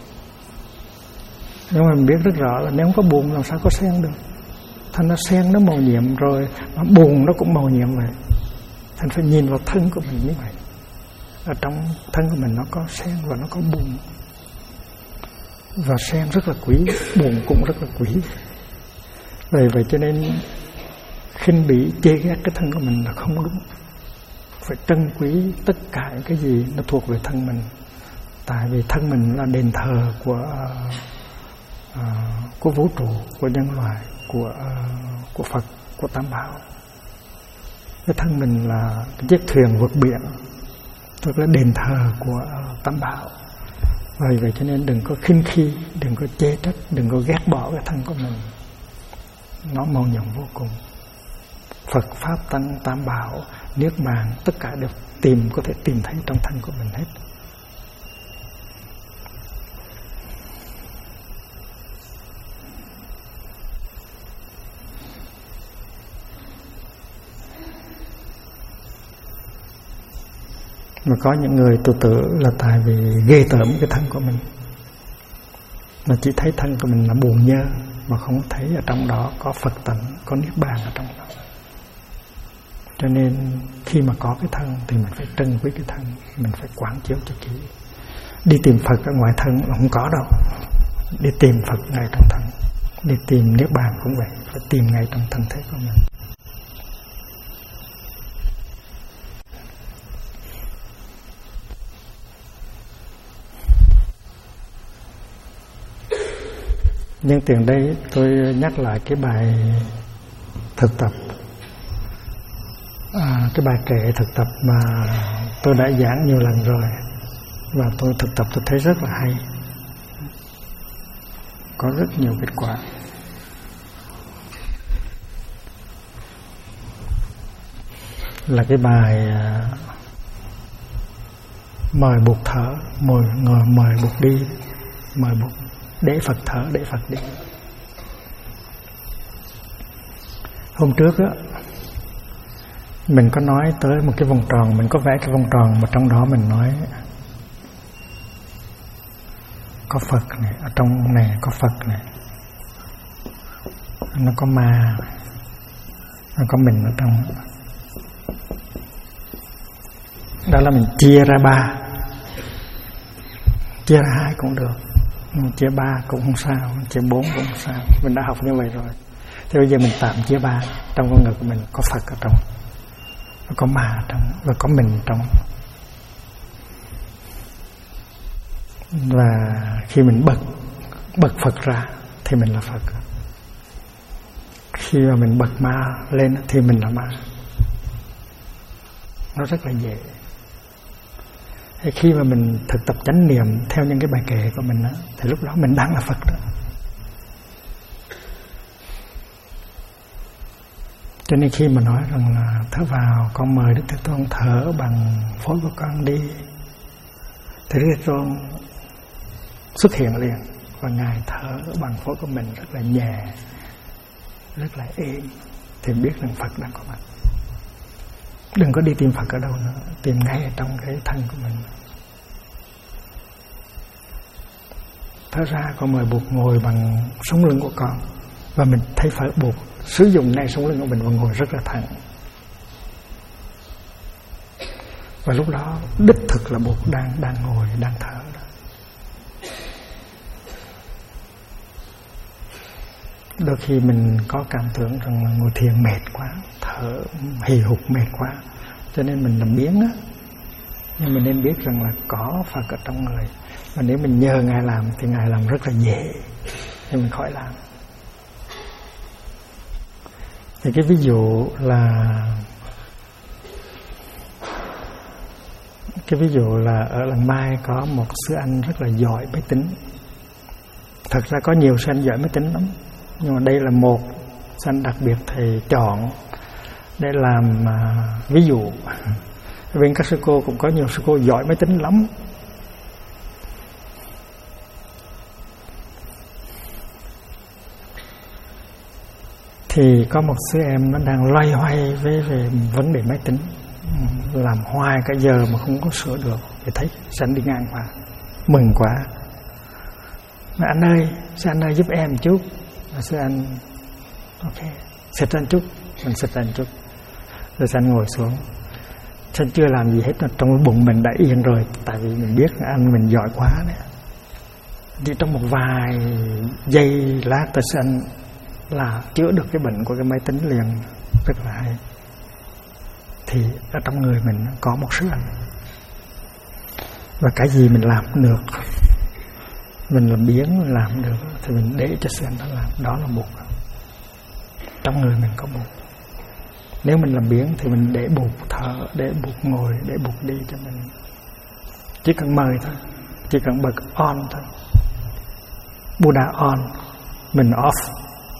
Nhưng mà mình biết rất rõ là nếu không có buồn làm sao có sen được. Thành ra sen nó màu nhiệm rồi, mà buồn nó cũng màu nhiệm vậy. Thành phải nhìn vào thân của mình như vậy. Ở trong thân của mình nó có sen và nó có buồn. Và sen rất là quý, buồn cũng rất là quý. Vậy cho nên khinh bỉ chê ghét cái thân của mình là không đúng. Phải trân quý tất cả cái gì nó thuộc về thân mình. Tại vì thân mình là đền thờ của vũ trụ, của nhân loại, của Phật, của Tam Bảo. Cái thân mình là cái chiếc thuyền vượt biển, tức là đền thờ của Tam Bảo. Vậy cho nên đừng có khinh khi, đừng có chê trách, đừng có ghét bỏ cái thân của mình. Nó màu nhiệm vô cùng. Phật Pháp Tăng Tam Bảo, Niết Bàn, tất cả đều có thể tìm thấy trong thân của mình hết. Mà có những người tự tử là tại vì ghê tởm cái thân của mình, mà chỉ thấy thân của mình là buồn nhơ, mà không thấy ở trong đó có Phật tánh, có Niết Bàn ở trong đó. Cho nên khi mà có cái thân thì mình phải trân quý cái thân, mình phải quán chiếu cho kỹ. Đi tìm Phật ở ngoài thân là không có đâu. Đi tìm Phật ngay trong thân. Đi tìm Niết Bàn cũng vậy, phải tìm ngay trong thân thể của mình. Nhưng tiền đây tôi nhắc lại cái bài thực tập cái bài kệ thực tập mà tôi đã giảng nhiều lần rồi, và tôi thực tập tôi thấy rất là hay, có rất nhiều kết quả. Là cái bài mời Bụt thở, mời Bụt đi, mời Bụt để Phật thở, để Phật đi. Hôm trước á, mình có nói tới một cái vòng tròn, mình có vẽ cái vòng tròn mà trong đó mình nói có Phật này, ở trong này có Phật này, nó có ma, nó có mình ở trong. Đó là mình chia ra ba, chia ra hai cũng được, chia ba cũng không sao, chia bốn cũng không sao. Mình đã học như vậy rồi. Thế bây giờ mình tạm chia ba. Trong con ngực của mình có Phật ở trong, có ma ở trong, và có mình ở trong. Và khi mình bật Phật ra thì mình là Phật. Khi mà mình bật ma lên thì mình là ma. Nó rất là dễ. Thì khi mà mình thực tập chánh niệm theo những cái bài kệ của mình đó, thì lúc đó mình đang là Phật đó. Cho nên khi mà nói rằng là thở vào, con mời Đức Thế Tôn thở bằng phổi của con đi, thì Đức Thế Tôn xuất hiện liền, và Ngài thở bằng phổi của mình rất là nhẹ, rất là êm, thì biết rằng Phật đang có mặt. Đừng có đi tìm Phật ở đâu nữa, tìm ngay ở trong cái thân của mình. Thở ra, con mời Bụt ngồi bằng sống lưng của con, và mình thấy phải Bụt sử dụng ngay sống lưng của mình và ngồi rất là thẳng. Và lúc đó đích thực là Bụt đang ngồi, đang thở đó. Đôi khi mình có cảm tưởng rằng là ngồi thiền mệt quá, thở hì hục mệt quá, cho nên mình làm biếng á. Nhưng mình nên biết rằng là có Phật ở trong người, và nếu mình nhờ Ngài làm thì Ngài làm rất là dễ, thì mình khỏi làm. Thì cái ví dụ là ở làng Mai có một sư anh rất là giỏi máy tính. Thật ra có nhiều sư anh giỏi máy tính lắm, nhưng mà đây là một sư anh đặc biệt thầy chọn để làm ví dụ. Bên các sư cô cũng có nhiều sư cô giỏi máy tính lắm. Thì có một sư em nó đang loay hoay về vấn đề máy tính, làm hoài cả giờ mà không có sửa được. Thì thấy sư anh đi ngang qua, mừng quá. Mà anh ơi giúp em một chút. Và sư anh ok, xịt anh chút, mình xịt anh chút. Rồi sư anh ngồi xuống. Sư anh chưa làm gì hết, trong bụng mình đã yên rồi, tại vì mình biết anh mình giỏi quá đấy. Thì trong một vài giây lát tới sư anh là chữa được cái bệnh của cái máy tính liền, rất là hay. Thì ở trong người mình có một sư anh, và cái gì mình làm cũng được, mình làm biếng mình làm được thì mình để cho sư anh đó làm. Đó là Bụt. Trong người mình có Bụt. Nếu mình làm biếng thì mình để Bụt thở, để Bụt ngồi, để Bụt đi cho mình. Chỉ cần mời thôi, chỉ cần bật on thôi. Buddha on, mình off.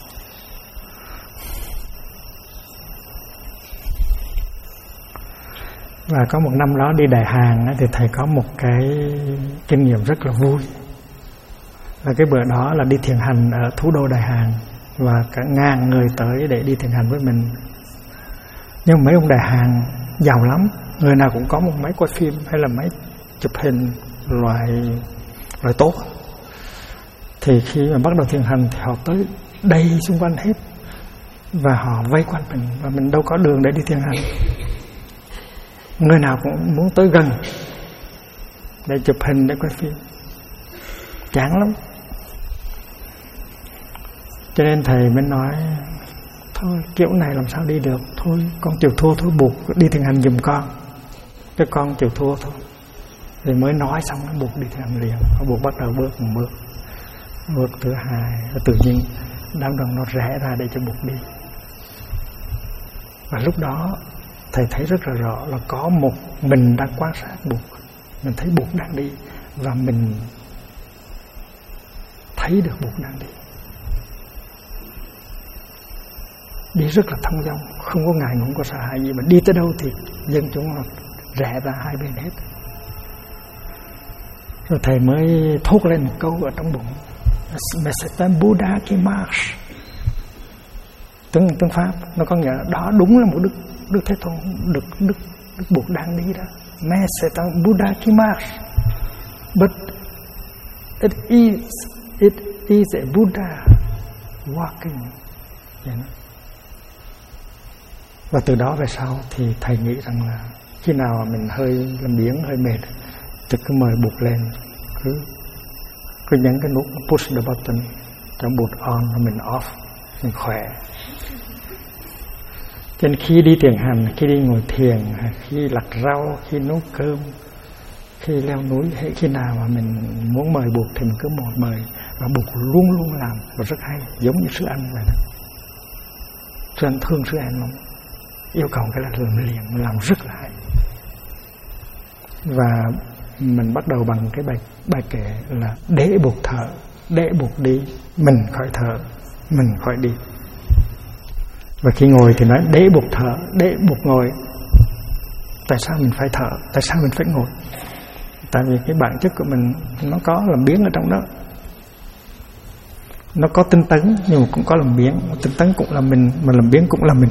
Và có một năm đó đi Đại Hàn thì thầy có một cái kinh nghiệm rất là vui. Và cái bữa đó là đi thiền hành ở thủ đô Đại Hàn, và cả ngàn người tới để đi thiền hành với mình. Nhưng mấy ông Đại Hàn giàu lắm, người nào cũng có một máy quay phim hay là máy chụp hình loại tốt. Thì khi mà bắt đầu thiền hành thì họ tới đây xung quanh hết, và họ vây quanh mình, và mình đâu có đường để đi thiền hành. Người nào cũng muốn tới gần để chụp hình, để quay phim. Chán lắm. Cho nên thầy mới nói thôi kiểu này làm sao đi được, thôi con chịu thua thôi Bụt, đi thiền hành giùm con, cho con chịu thua thôi. Thì mới nói xong nó Bụt đi thiền hành liền. Bụt bắt đầu bước một bước thứ hai, tự nhiên đám đông nó rẽ ra để cho Bụt đi. Và lúc đó thầy thấy rất là rõ là có một mình đang quan sát Bụt. Mình thấy Bụt đang đi và mình thấy được Bụt đang đi. Đi rất là thông dong, không có ngại ngùng, có sợ hãi gì, mà đi tới đâu thì dân chúng rẽ ra hai bên hết. Rồi thầy mới thốt lên một câu ở trong bụng: mais c'est un Bouddha qui marche. Tiếng Pháp nó có nghĩa là đó đúng là một Đức Thế Tôn, Đức Bụt đang đi đó. Mais c'est un Bouddha qui marche, but it is a Buddha walking. Và từ đó về sau thì thầy nghĩ rằng là khi nào mình hơi làm biếng, hơi mệt thì cứ mời Bụt lên, cứ nhấn cái nút push the button cho Bụt on và mình off, mình khỏe. Cho nên khi đi thiền hành, khi đi ngồi thiền, khi lặt rau, khi nấu cơm, khi leo núi, hay khi nào mà mình muốn mời Bụt thì mình cứ mời, và Bụt luôn luôn làm và rất hay, giống như sư anh vậy đó. Sư anh thương sư anh lắm, yêu cầu cái là làm liền, làm rất là hay. Và mình bắt đầu bằng cái bài kệ là để Bụt thở, để Bụt đi, mình khỏi thở, mình khỏi đi. Và khi ngồi thì nói để Bụt thở, để Bụt ngồi. Tại sao mình phải thở? Tại sao mình phải ngồi? Tại vì cái bản chất của mình nó có làm biếng ở trong đó. Nó có tinh tấn nhưng mà cũng có làm biếng. Tinh tấn cũng là mình, mà làm biếng cũng là mình.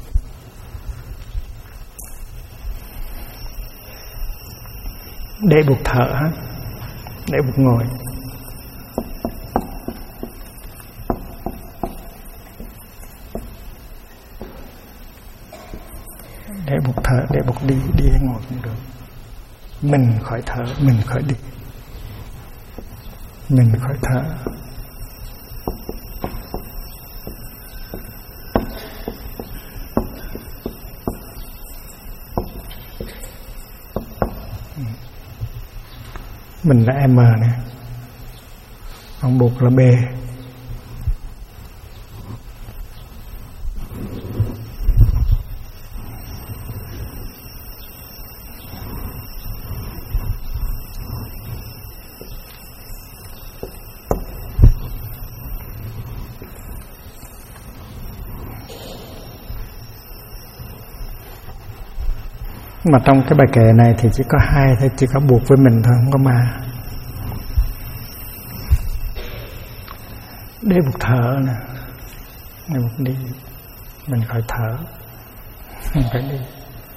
Để Bụt thở ha, để Bụt ngồi. Để Bụt thở, để Bụt đi hay ngồi cũng được. Mình khỏi thở, mình khỏi đi. Mình khỏi thở. Mình là M nè, ông Bụt là B. Mà trong cái bài kệ này thì chỉ có hai thôi, chỉ có Bụt với mình thôi, không có ma. Để Bụt thở nè, để Bụt đi, mình khỏi thở, mình phải đi.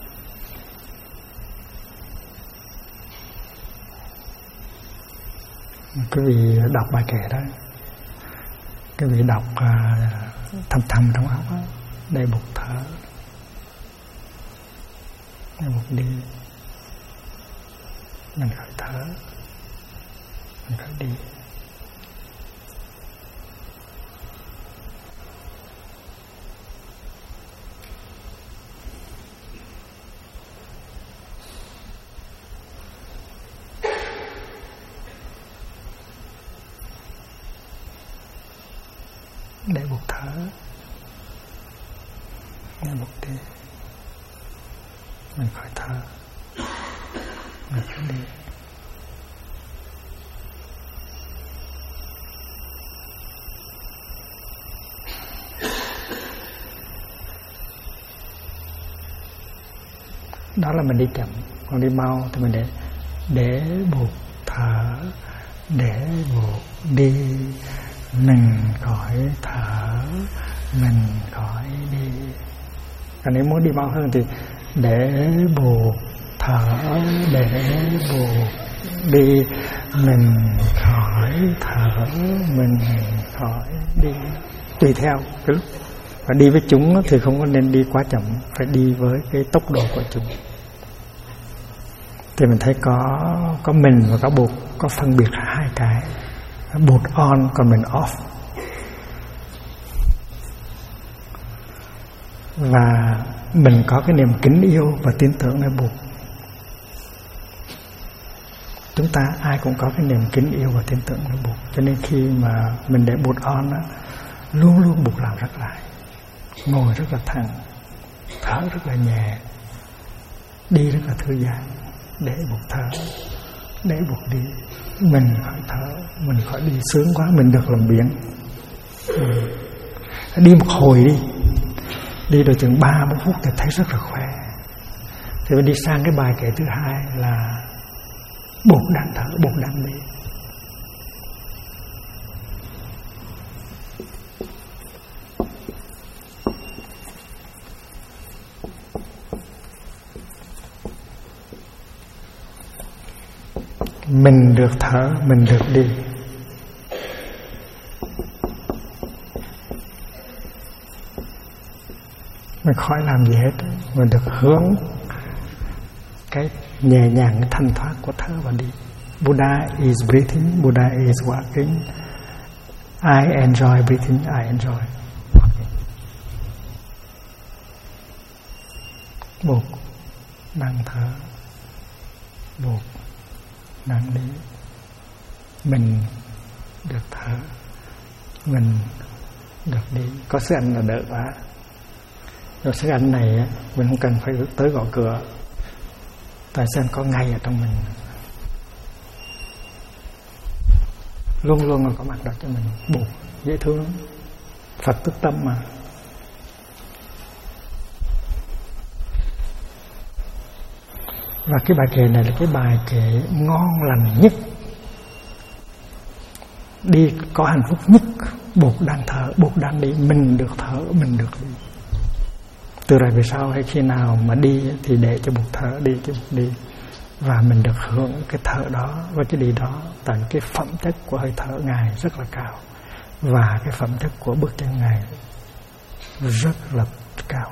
Quý vị đọc bài kệ đó, quý vị đọc thầm trong óc đó, để Bụt thở, để Bụt đi, mình khỏi thở, mình khỏi đi. Để Bụt thở, để Bụt đi, mình khỏi thở, mình khỏi đi. Đó là mình đi chậm, còn đi mau thì mình để Bụt thở, để Bụt đi, mình khỏi thở, mình khỏi đi. Còn nếu muốn đi mau hơn thì để Bụt thở, để Bụt đi, mình khỏi thở, mình khỏi đi. Tùy theo cái lúc. Và đi với chúng thì không có nên đi quá chậm, phải đi với cái tốc độ của chúng. Thì mình thấy có mình và có Bụt, có phân biệt hai cái. Bụt on còn mình off. Và mình có cái niềm kính yêu và tin tưởng nơi Bụt. Chúng ta ai cũng có cái niềm kính yêu và tin tưởng nơi Bụt. Cho nên khi mà mình để Bụt on đó, luôn luôn Bụt làm rất lại, ngồi rất là thẳng, thở rất là nhẹ, Đi rất là thư giãn, để buộc thở, để buộc đi. Mình khỏi thở, mình khỏi đi sướng quá, mình được làm biển. Đi một hồi đi được chừng 30 phút thì thấy rất là khỏe. Thì mình đi sang cái bài kệ thứ hai là buộc đang thở, buộc đang đi. Mình được thở, mình được đi. Mình khỏi làm gì hết, mình được hướng cái nhẹ nhàng, cái thanh thoát của thở và đi. Buddha is breathing, Buddha is walking. I enjoy breathing, I enjoy walking. Buộc đang thở, buộc đang đi. Mình được thở, mình được đi. Có sức ăn là đỡ quá. Rồi sức ăn này mình không cần phải tới gõ cửa, tại sao có ngay ở trong mình, luôn luôn là có mặt đó cho mình. Buộc dễ thương, Phật tức tâm mà. Và cái bài kệ này là cái bài kệ ngon lành nhất, đi có hạnh phúc nhất. Buộc đang thở, buộc đang đi. Mình được thở, mình được đi. Từ rồi về sau hay khi nào mà đi thì để cho buộc thở đi, cho buộc đi. Và mình được hưởng cái thở đó và cái đi đó. Tại cái phẩm chất của hơi thở Ngài rất là cao, và cái phẩm chất của bước chân Ngài rất là cao.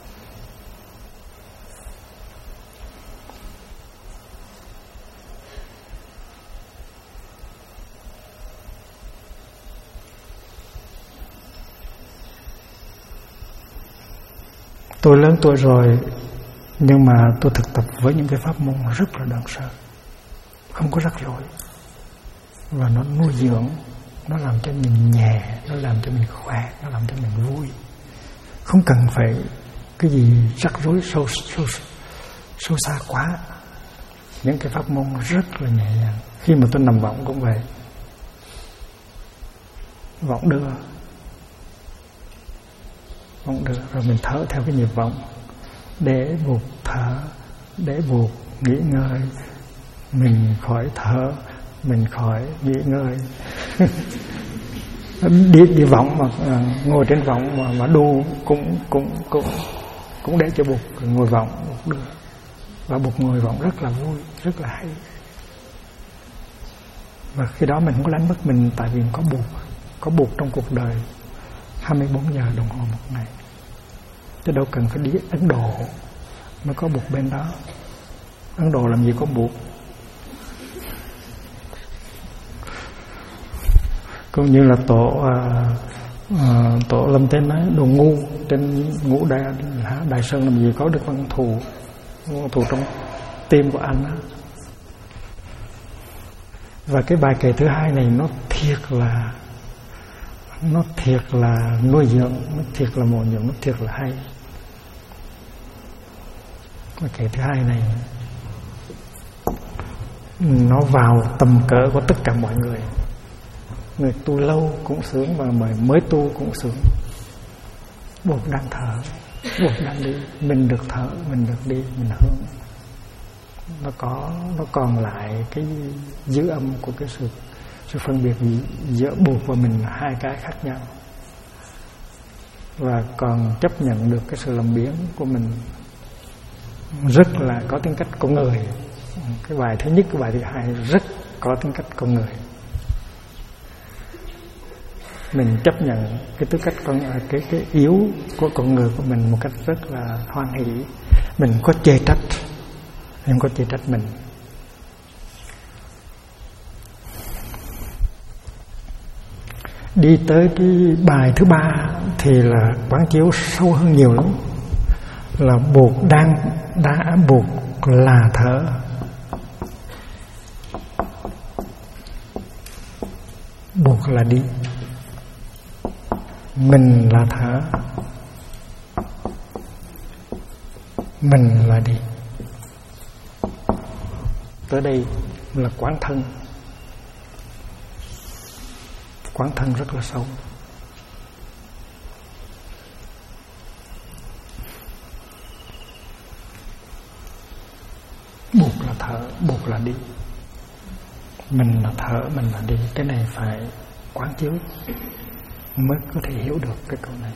Tôi lớn tuổi rồi, nhưng mà tôi thực tập với những cái pháp môn rất là đơn sơ, không có rắc rối, và nó nuôi dưỡng, nó làm cho mình nhẹ, nó làm cho mình khỏe, nó làm cho mình vui. Không cần phải cái gì rắc rối sâu xa quá. Những cái pháp môn rất là nhẹ nhàng. Khi mà tôi nằm võng cũng vậy, võng đưa rồi mình thở theo cái nhịp vọng, để buộc thở, để buộc nghỉ ngơi. Mình khỏi thở, mình khỏi nghỉ ngơi. đi vọng mà ngồi trên vọng mà đu cũng để cho buộc ngồi vọng, buộc đưa. Và buộc ngồi vọng rất là vui, rất là hay. Và khi đó mình không có đánh mất mình, tại vì có buộc trong cuộc đời 24 giờ đồng hồ một ngày, chứ đâu cần phải đi Ấn Độ mới có buộc bên đó. Ấn Độ làm gì có buộc. Cũng như là tổ Lâm Tên nói đồ ngu, trên Ngũ Đại Sơn làm gì có được văn thù trong tim của anh đó. Và cái bài kệ thứ hai này nó thiệt là nuôi dưỡng, nó thiệt là bồi dưỡng, nó thiệt là hay. Bài kệ thứ hai này nó vào tầm cỡ của tất cả mọi người. Người tu lâu cũng sướng, và mới tu cũng sướng. Buộc đang thở, buộc đang đi. Mình được thở, mình được đi, mình hướng. Nó còn lại cái dư âm của cái sự phân biệt giữa buộc và mình, hai cái khác nhau. Và còn chấp nhận được cái sự làm biến của mình, rất là có tính cách con người. Cái bài thứ nhất, cái bài thứ hai rất có tính cách con người. Mình chấp nhận cái tư cách cái yếu của con người của mình một cách rất là hoan hỷ. Mình có chê trách, mình có chê trách mình. Đi tới cái bài thứ ba thì là quán chiếu sâu hơn nhiều lắm. Là buộc đã buộc là thở, buộc là đi. Mình là thở, mình là đi. tới đây là quán thân. Quán thân rất là sâu. Buộc là thở, buộc là đi. Mình là thở, mình là đi. Cái này phải quán chiếu mới có thể hiểu được cái câu này.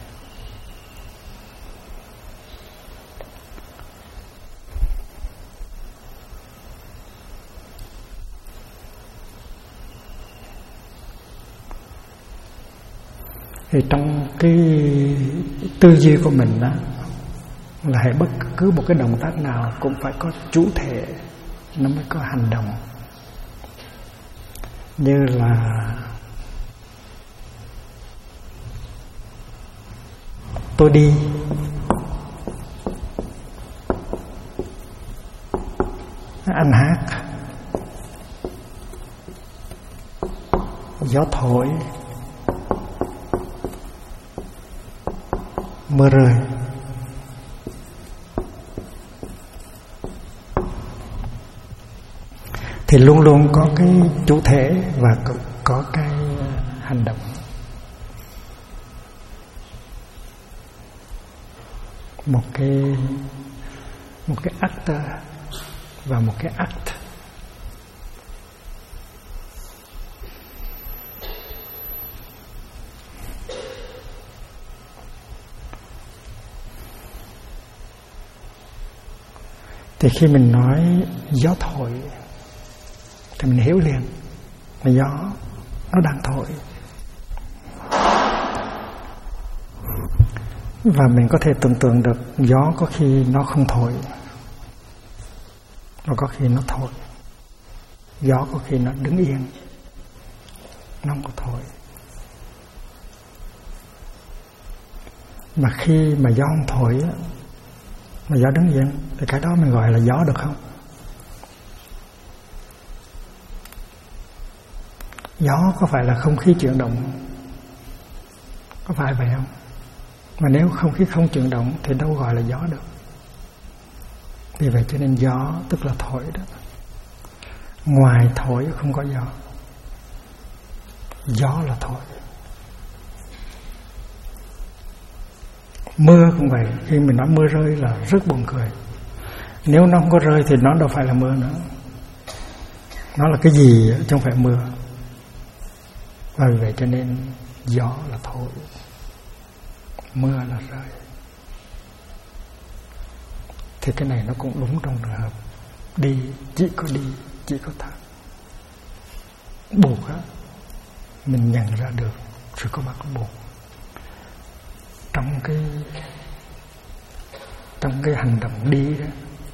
Thì trong cái tư duy của mình đó, là hãy bất cứ một cái động tác nào cũng phải có chủ thể, nó mới có hành động. Như là tôi đi, anh hát, gió thổi, mưa rơi. Thì luôn luôn có cái chủ thể và có cái hành động. Một cái actor và một cái act. Thì khi mình nói gió thổi thì mình hiểu liền là gió nó đang thổi. Và mình có thể tưởng tượng được gió có khi nó không thổi, nó có khi nó thổi. Gió có khi nó đứng yên, nó không có thổi. Mà khi mà gió không thổi, mà gió đứng yên, thì cái đó mình gọi là gió được không? Gió có phải là không khí chuyển động? Có phải vậy không? Mà nếu không khí không chuyển động thì đâu gọi là gió được. Vì vậy cho nên gió tức là thổi đó. Ngoài thổi không có gió. Gió là thổi. Mưa cũng vậy. Khi mình nói mưa rơi là rất buồn cười. Nếu nó không có rơi thì nó đâu phải là mưa nữa. Nó là cái gì chứ không phải mưa. Và vì vậy cho nên gió là thổi, mưa là rơi. Thì cái này nó cũng đúng trong trường hợp đi, chỉ có thật. Buộc á, mình nhận ra được sự có mặt của buộc trong cái hành động đi đó.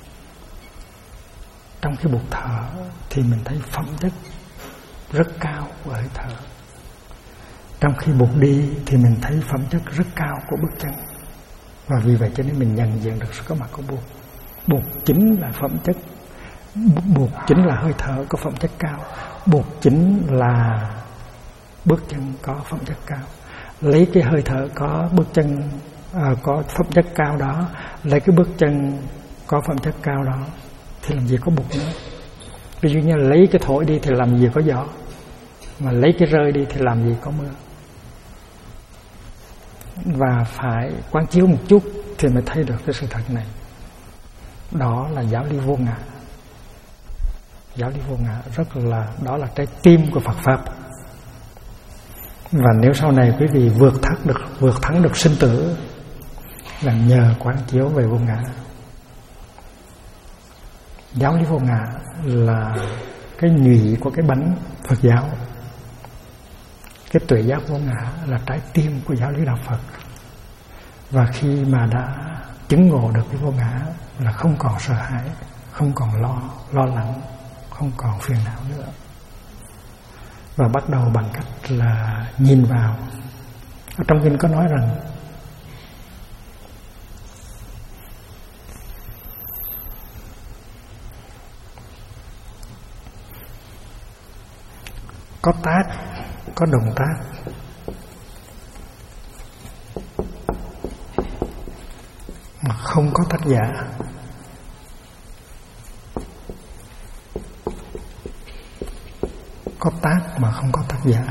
Trong cái buộc thở thì mình thấy phẩm chất rất cao của hơi thở. Trong khi buộc đi thì mình thấy phẩm chất rất cao của bước chân. Và vì vậy cho nên mình nhận diện được sự có mặt của buộc. Buộc chính là phẩm chất, buộc chính là hơi thở có phẩm chất cao. Buộc chính là bước chân có phẩm chất cao. Lấy cái hơi thở có bước chân có phẩm chất cao đó, lấy cái bước chân có phẩm chất cao đó, thì làm gì có buộc nữa. Ví dụ như lấy cái thổi đi thì làm gì có gió, mà lấy cái rơi đi thì làm gì có mưa. Và phải quán chiếu một chút thì mới thấy được cái sự thật này. Đó là giáo lý vô ngã. Giáo lý vô ngã đó là trái tim của Phật Pháp. Và nếu sau này quý vị vượt thắng được sinh tử là nhờ quán chiếu về vô ngã. Giáo lý vô ngã là cái nhụy của cái bánh Phật giáo. Cái tuệ giác vô ngã là trái tim của giáo lý đạo Phật. Và khi mà đã chứng ngộ được cái vô ngã là không còn sợ hãi, không còn lo lắng, không còn phiền não nữa. Và bắt đầu bằng cách là nhìn vào. Ở trong kinh có nói rằng có tác, có động tác, mà không có tác giả. có tác mà không có tác giả.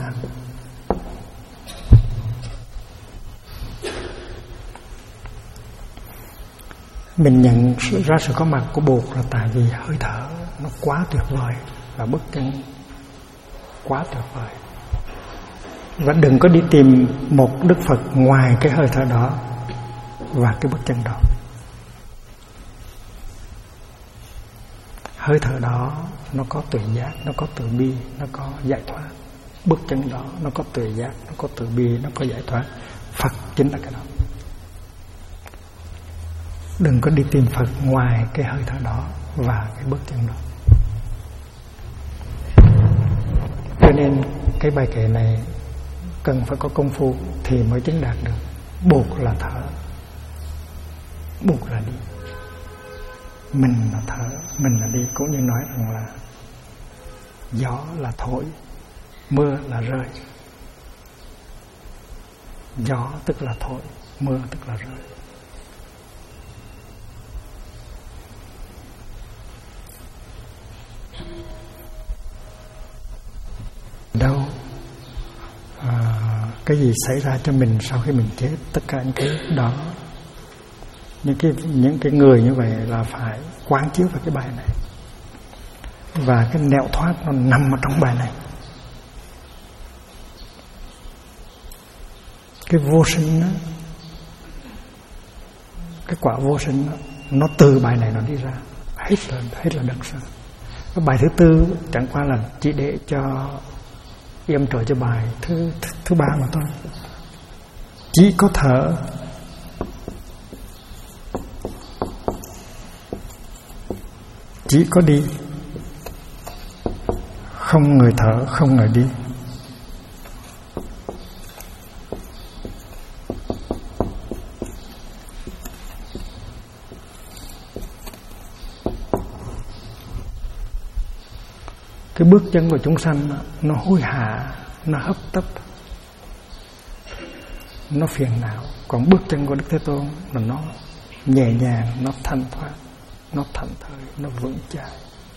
Mình nhận ra sự có mặt của Bụt là tại vì hơi thở nó quá tuyệt vời và bước chân quá tuyệt vời. Và đừng có đi tìm một Đức Phật ngoài cái hơi thở đó và cái bước chân đó. Hơi thở đó nó có tuệ giác, nó có từ bi, nó có giải thoát. Bước chân đó nó có tuệ giác, nó có từ bi, nó có giải thoát. Phật chính là cái đó. Đừng có đi tìm Phật ngoài cái hơi thở đó và cái bước chân đó. Cho nên cái bài kệ này cần phải có công phu thì mới chứng đạt được. Bụt là thở, Bụt là đi, mình là thở, mình là đi. Cũng như nói rằng là gió là thổi, mưa là rơi. Gió tức là thổi, mưa tức là rơi. Đâu cái gì xảy ra cho mình sau khi mình chết, tất cả những cái đó, những cái người như vậy là phải quán chiếu vào cái bài này. Và cái nẻo thoát nó nằm ở trong bài này. Cái vô sinh đó, cái quả vô sinh đó, nó từ bài này nó đi ra. Hết là đằng sau. Cái bài thứ tư chẳng qua là chỉ để cho yểm trợ cho bài thứ ba mà thôi. Chỉ có thở, chỉ có đi, không người thở, không người đi. Cái bước chân của chúng sanh nó hối hả, nó hấp tấp, nó phiền não. Còn bước chân của Đức Thế Tôn là nó nhẹ nhàng, nó thanh thoát, nó thảnh thơi, nó vững chãi.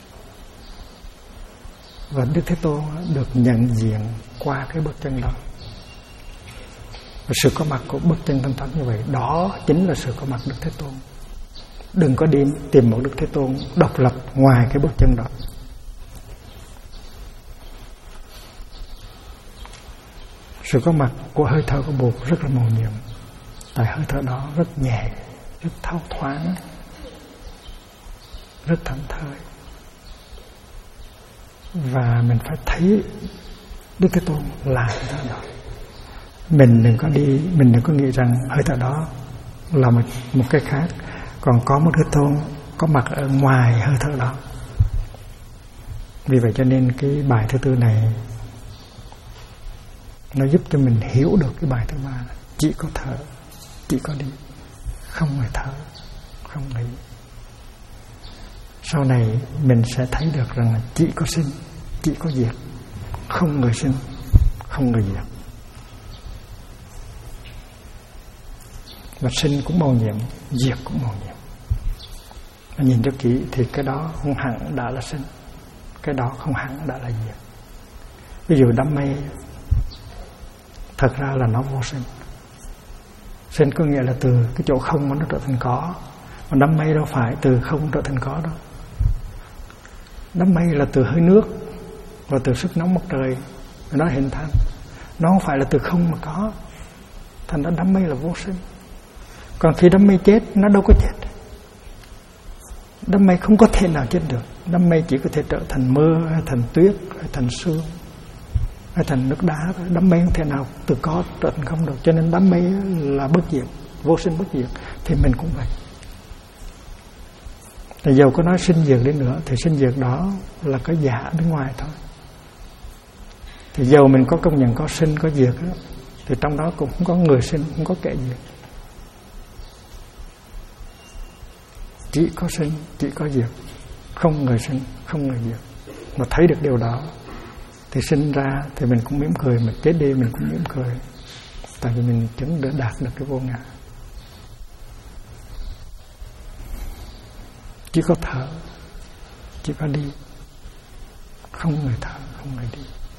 Và Đức Thế Tôn được nhận diện qua cái bước chân đó. Và sự có mặt của bước chân thanh thoát như vậy, đó chính là sự có mặt Đức Thế Tôn. Đừng có đi tìm một Đức Thế Tôn độc lập ngoài cái bước chân đó. Sự có mặt của hơi thở của Bụt rất là mầu nhiệm. Tại hơi thở đó rất nhẹ, rất thao thoáng, rất thảnh thơi. Và mình phải thấy Đức Thế Tôn là hơi thở đó. Mình đừng có nghĩ rằng hơi thở đó là một cái khác. Còn có một Đức Thế Tôn có mặt ở ngoài hơi thở đó. Vì vậy cho nên cái bài thứ tư này nó giúp cho mình hiểu được cái bài thứ ba là chỉ có thở, chỉ có đi, không người thở, không người đi. Sau này mình sẽ thấy được rằng là chỉ có sinh, chỉ có diệt, không người sinh, không người diệt. Và sinh cũng mầu nhiệm, diệt cũng mầu nhiệm. Và nhìn cho kỹ thì cái đó không hẳn đã là sinh, cái đó không hẳn đã là diệt. Ví dụ đám mây thật ra là nó vô sinh. Sinh có nghĩa là từ cái chỗ không mà nó trở thành có. Mà đám mây đâu phải từ không trở thành có đâu. Đám mây là từ hơi nước và từ sức nóng mặt trời nó hình thành. Nó không phải là từ không mà có. Thành ra đám mây là vô sinh. Còn khi đám mây chết, nó đâu có chết. Đám mây không có thể nào chết được. Đám mây chỉ có thể trở thành mưa, hay thành tuyết, hay thành sương, hay thành nước đá. Đám mây không thể nào từ có trở thành không được. Cho nên đám mây là bất diệt, vô sinh bất diệt. Thì mình cũng vậy. Thì dầu có nói sinh diệt đi nữa thì sinh diệt đó là cái giả bên ngoài thôi. Thì dầu mình có công nhận có sinh có diệt đó, thì trong đó cũng không có người sinh, không có kẻ diệt. Chỉ có sinh, chỉ có diệt, không người sinh, không người diệt. Mà thấy được điều đó thì sinh ra thì mình cũng mỉm cười, mà chết đi mình cũng mỉm cười. Tại vì mình chứng đã đạt được cái vô ngã. Chỉ có thở, chỉ có đi, không người thở, không người đi.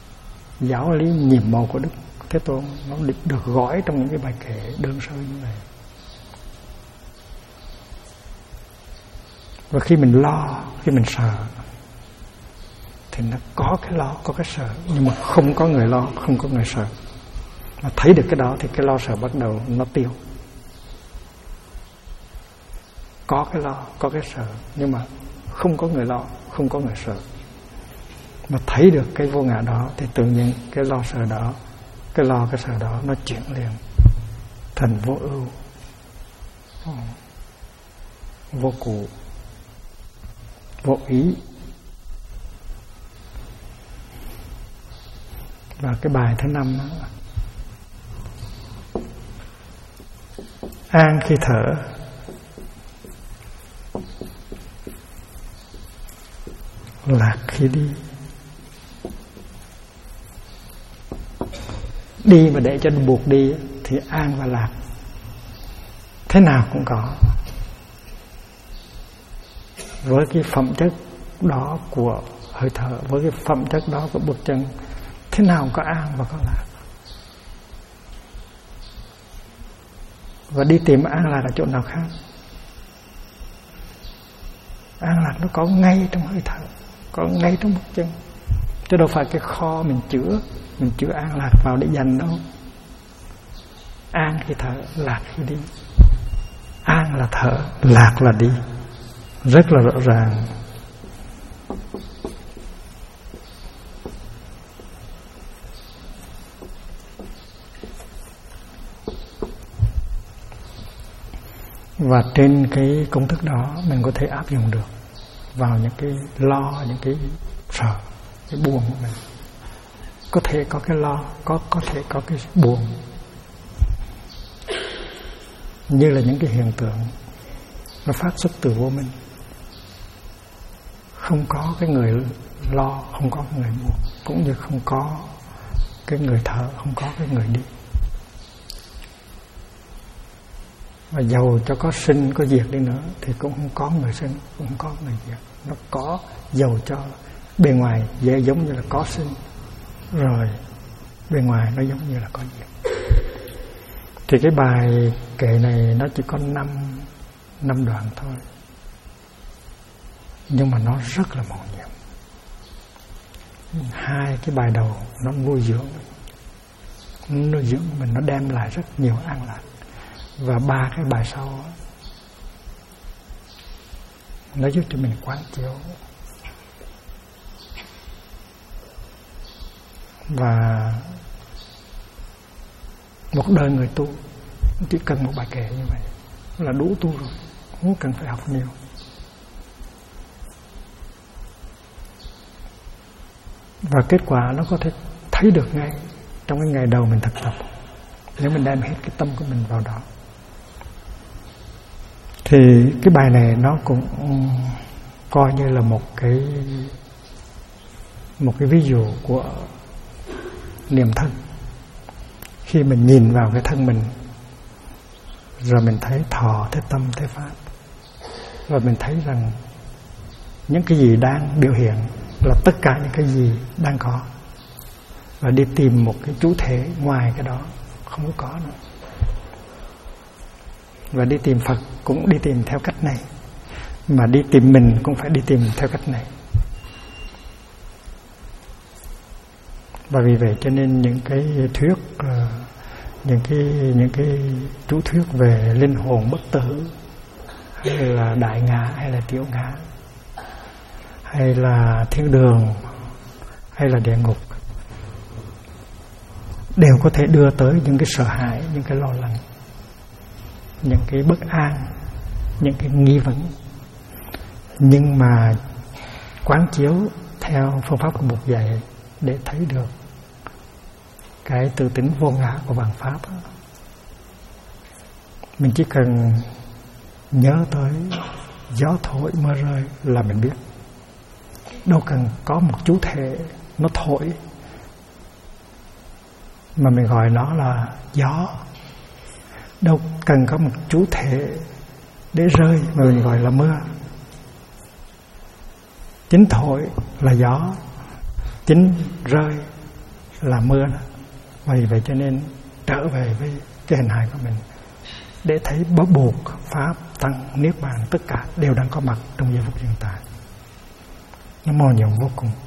giáo lý nhiệm màu của Đức Thế Tôn nó được gói trong những cái bài kệ đơn sơ như vậy. Và khi mình lo, khi mình sợ thì nó có cái lo, có cái sợ, nhưng mà không có người lo, không có người sợ. Mà thấy được cái đó thì cái lo sợ bắt đầu nó tiêu. Có cái lo, có cái sợ, nhưng mà không có người lo, không có người sợ. Mà thấy được cái vô ngã đó thì tự nhiên cái lo sợ đó, cái lo cái sợ đó nó chuyển liền thành vô ưu, vô cụ, vô ý. Và cái bài thứ 5 đó, an khi thở, lạc khi đi. Đi mà để cho nó buộc đi thì an và lạc thế nào cũng có. Với cái phẩm chất đó của hơi thở, với cái phẩm chất đó của bước chân, thế nào cũng có an và có lạc. Và đi tìm an lạc ở chỗ nào khác? An lạc nó có ngay trong hơi thở, có ngay trong bước chân, chứ đâu phải cái kho mình chứa an lạc vào để dành đâu. An khi thở, lạc khi đi. An là thở, lạc là đi, rất là rõ ràng. Và trên cái công thức đó mình có thể áp dụng được vào những cái lo, những cái sợ, cái buồn của mình. Có thể có cái lo, có thể có cái buồn, như là những cái hiện tượng nó phát xuất từ vô minh. Không có cái người lo, không có cái người buồn, cũng như không có cái người thở, không có cái người đi. Và dầu cho có sinh, có diệt đi nữa thì cũng không có người sinh, cũng không có người diệt. Nó có, dầu cho bên ngoài dễ giống như là có sinh, rồi bên ngoài nó giống như là có diệt. Thì cái bài kệ này nó chỉ có 5 đoạn thôi, nhưng mà nó rất là màu nhiệm. 2 cái bài đầu nó nuôi dưỡng mình, nó đem lại rất nhiều an lạc. Và 3 cái bài sau nó giúp cho mình quán chiếu. Và một đời người tu chỉ cần một bài kệ như vậy là đủ tu rồi, không cần phải học nhiều. Và kết quả nó có thể thấy được ngay trong cái ngày đầu mình thực tập, nếu mình đem hết cái tâm của mình vào đó. Thì cái bài này nó cũng coi như là một cái ví dụ của niệm thân. Khi mình nhìn vào cái thân mình, rồi mình thấy thọ, thấy tâm, thấy pháp, rồi mình thấy rằng những cái gì đang biểu hiện là tất cả những cái gì đang có, và đi tìm một cái chủ thể ngoài cái đó không có nữa. Và đi tìm Phật cũng đi tìm theo cách này, mà đi tìm mình cũng phải đi tìm theo cách này. Và vì vậy cho nên những cái thuyết, những cái chú thuyết về linh hồn bất tử, hay là đại ngã, hay là tiểu ngã, hay là thiên đường, hay là địa ngục, đều có thể đưa tới những cái sợ hãi, những cái lo lắng, những cái bất an, những cái nghi vấn. Nhưng mà quán chiếu theo phương pháp của Bụt dạy để thấy được cái tự tính vô ngã của vạn pháp, mình chỉ cần nhớ tới gió thổi mưa rơi là mình biết. Đâu cần có một chủ thể nó thổi mà mình gọi nó là gió. Đâu cần có một chủ thể để rơi mà mình gọi là mưa. Chính thổi là gió, chính rơi là mưa đó. Vậy cho nên trở về với cái hình hài của mình để thấy bó buộc, pháp, tăng, niết bàn tất cả đều đang có mặt trong giây phút hiện tại. Nó màu nhiệm vô cùng.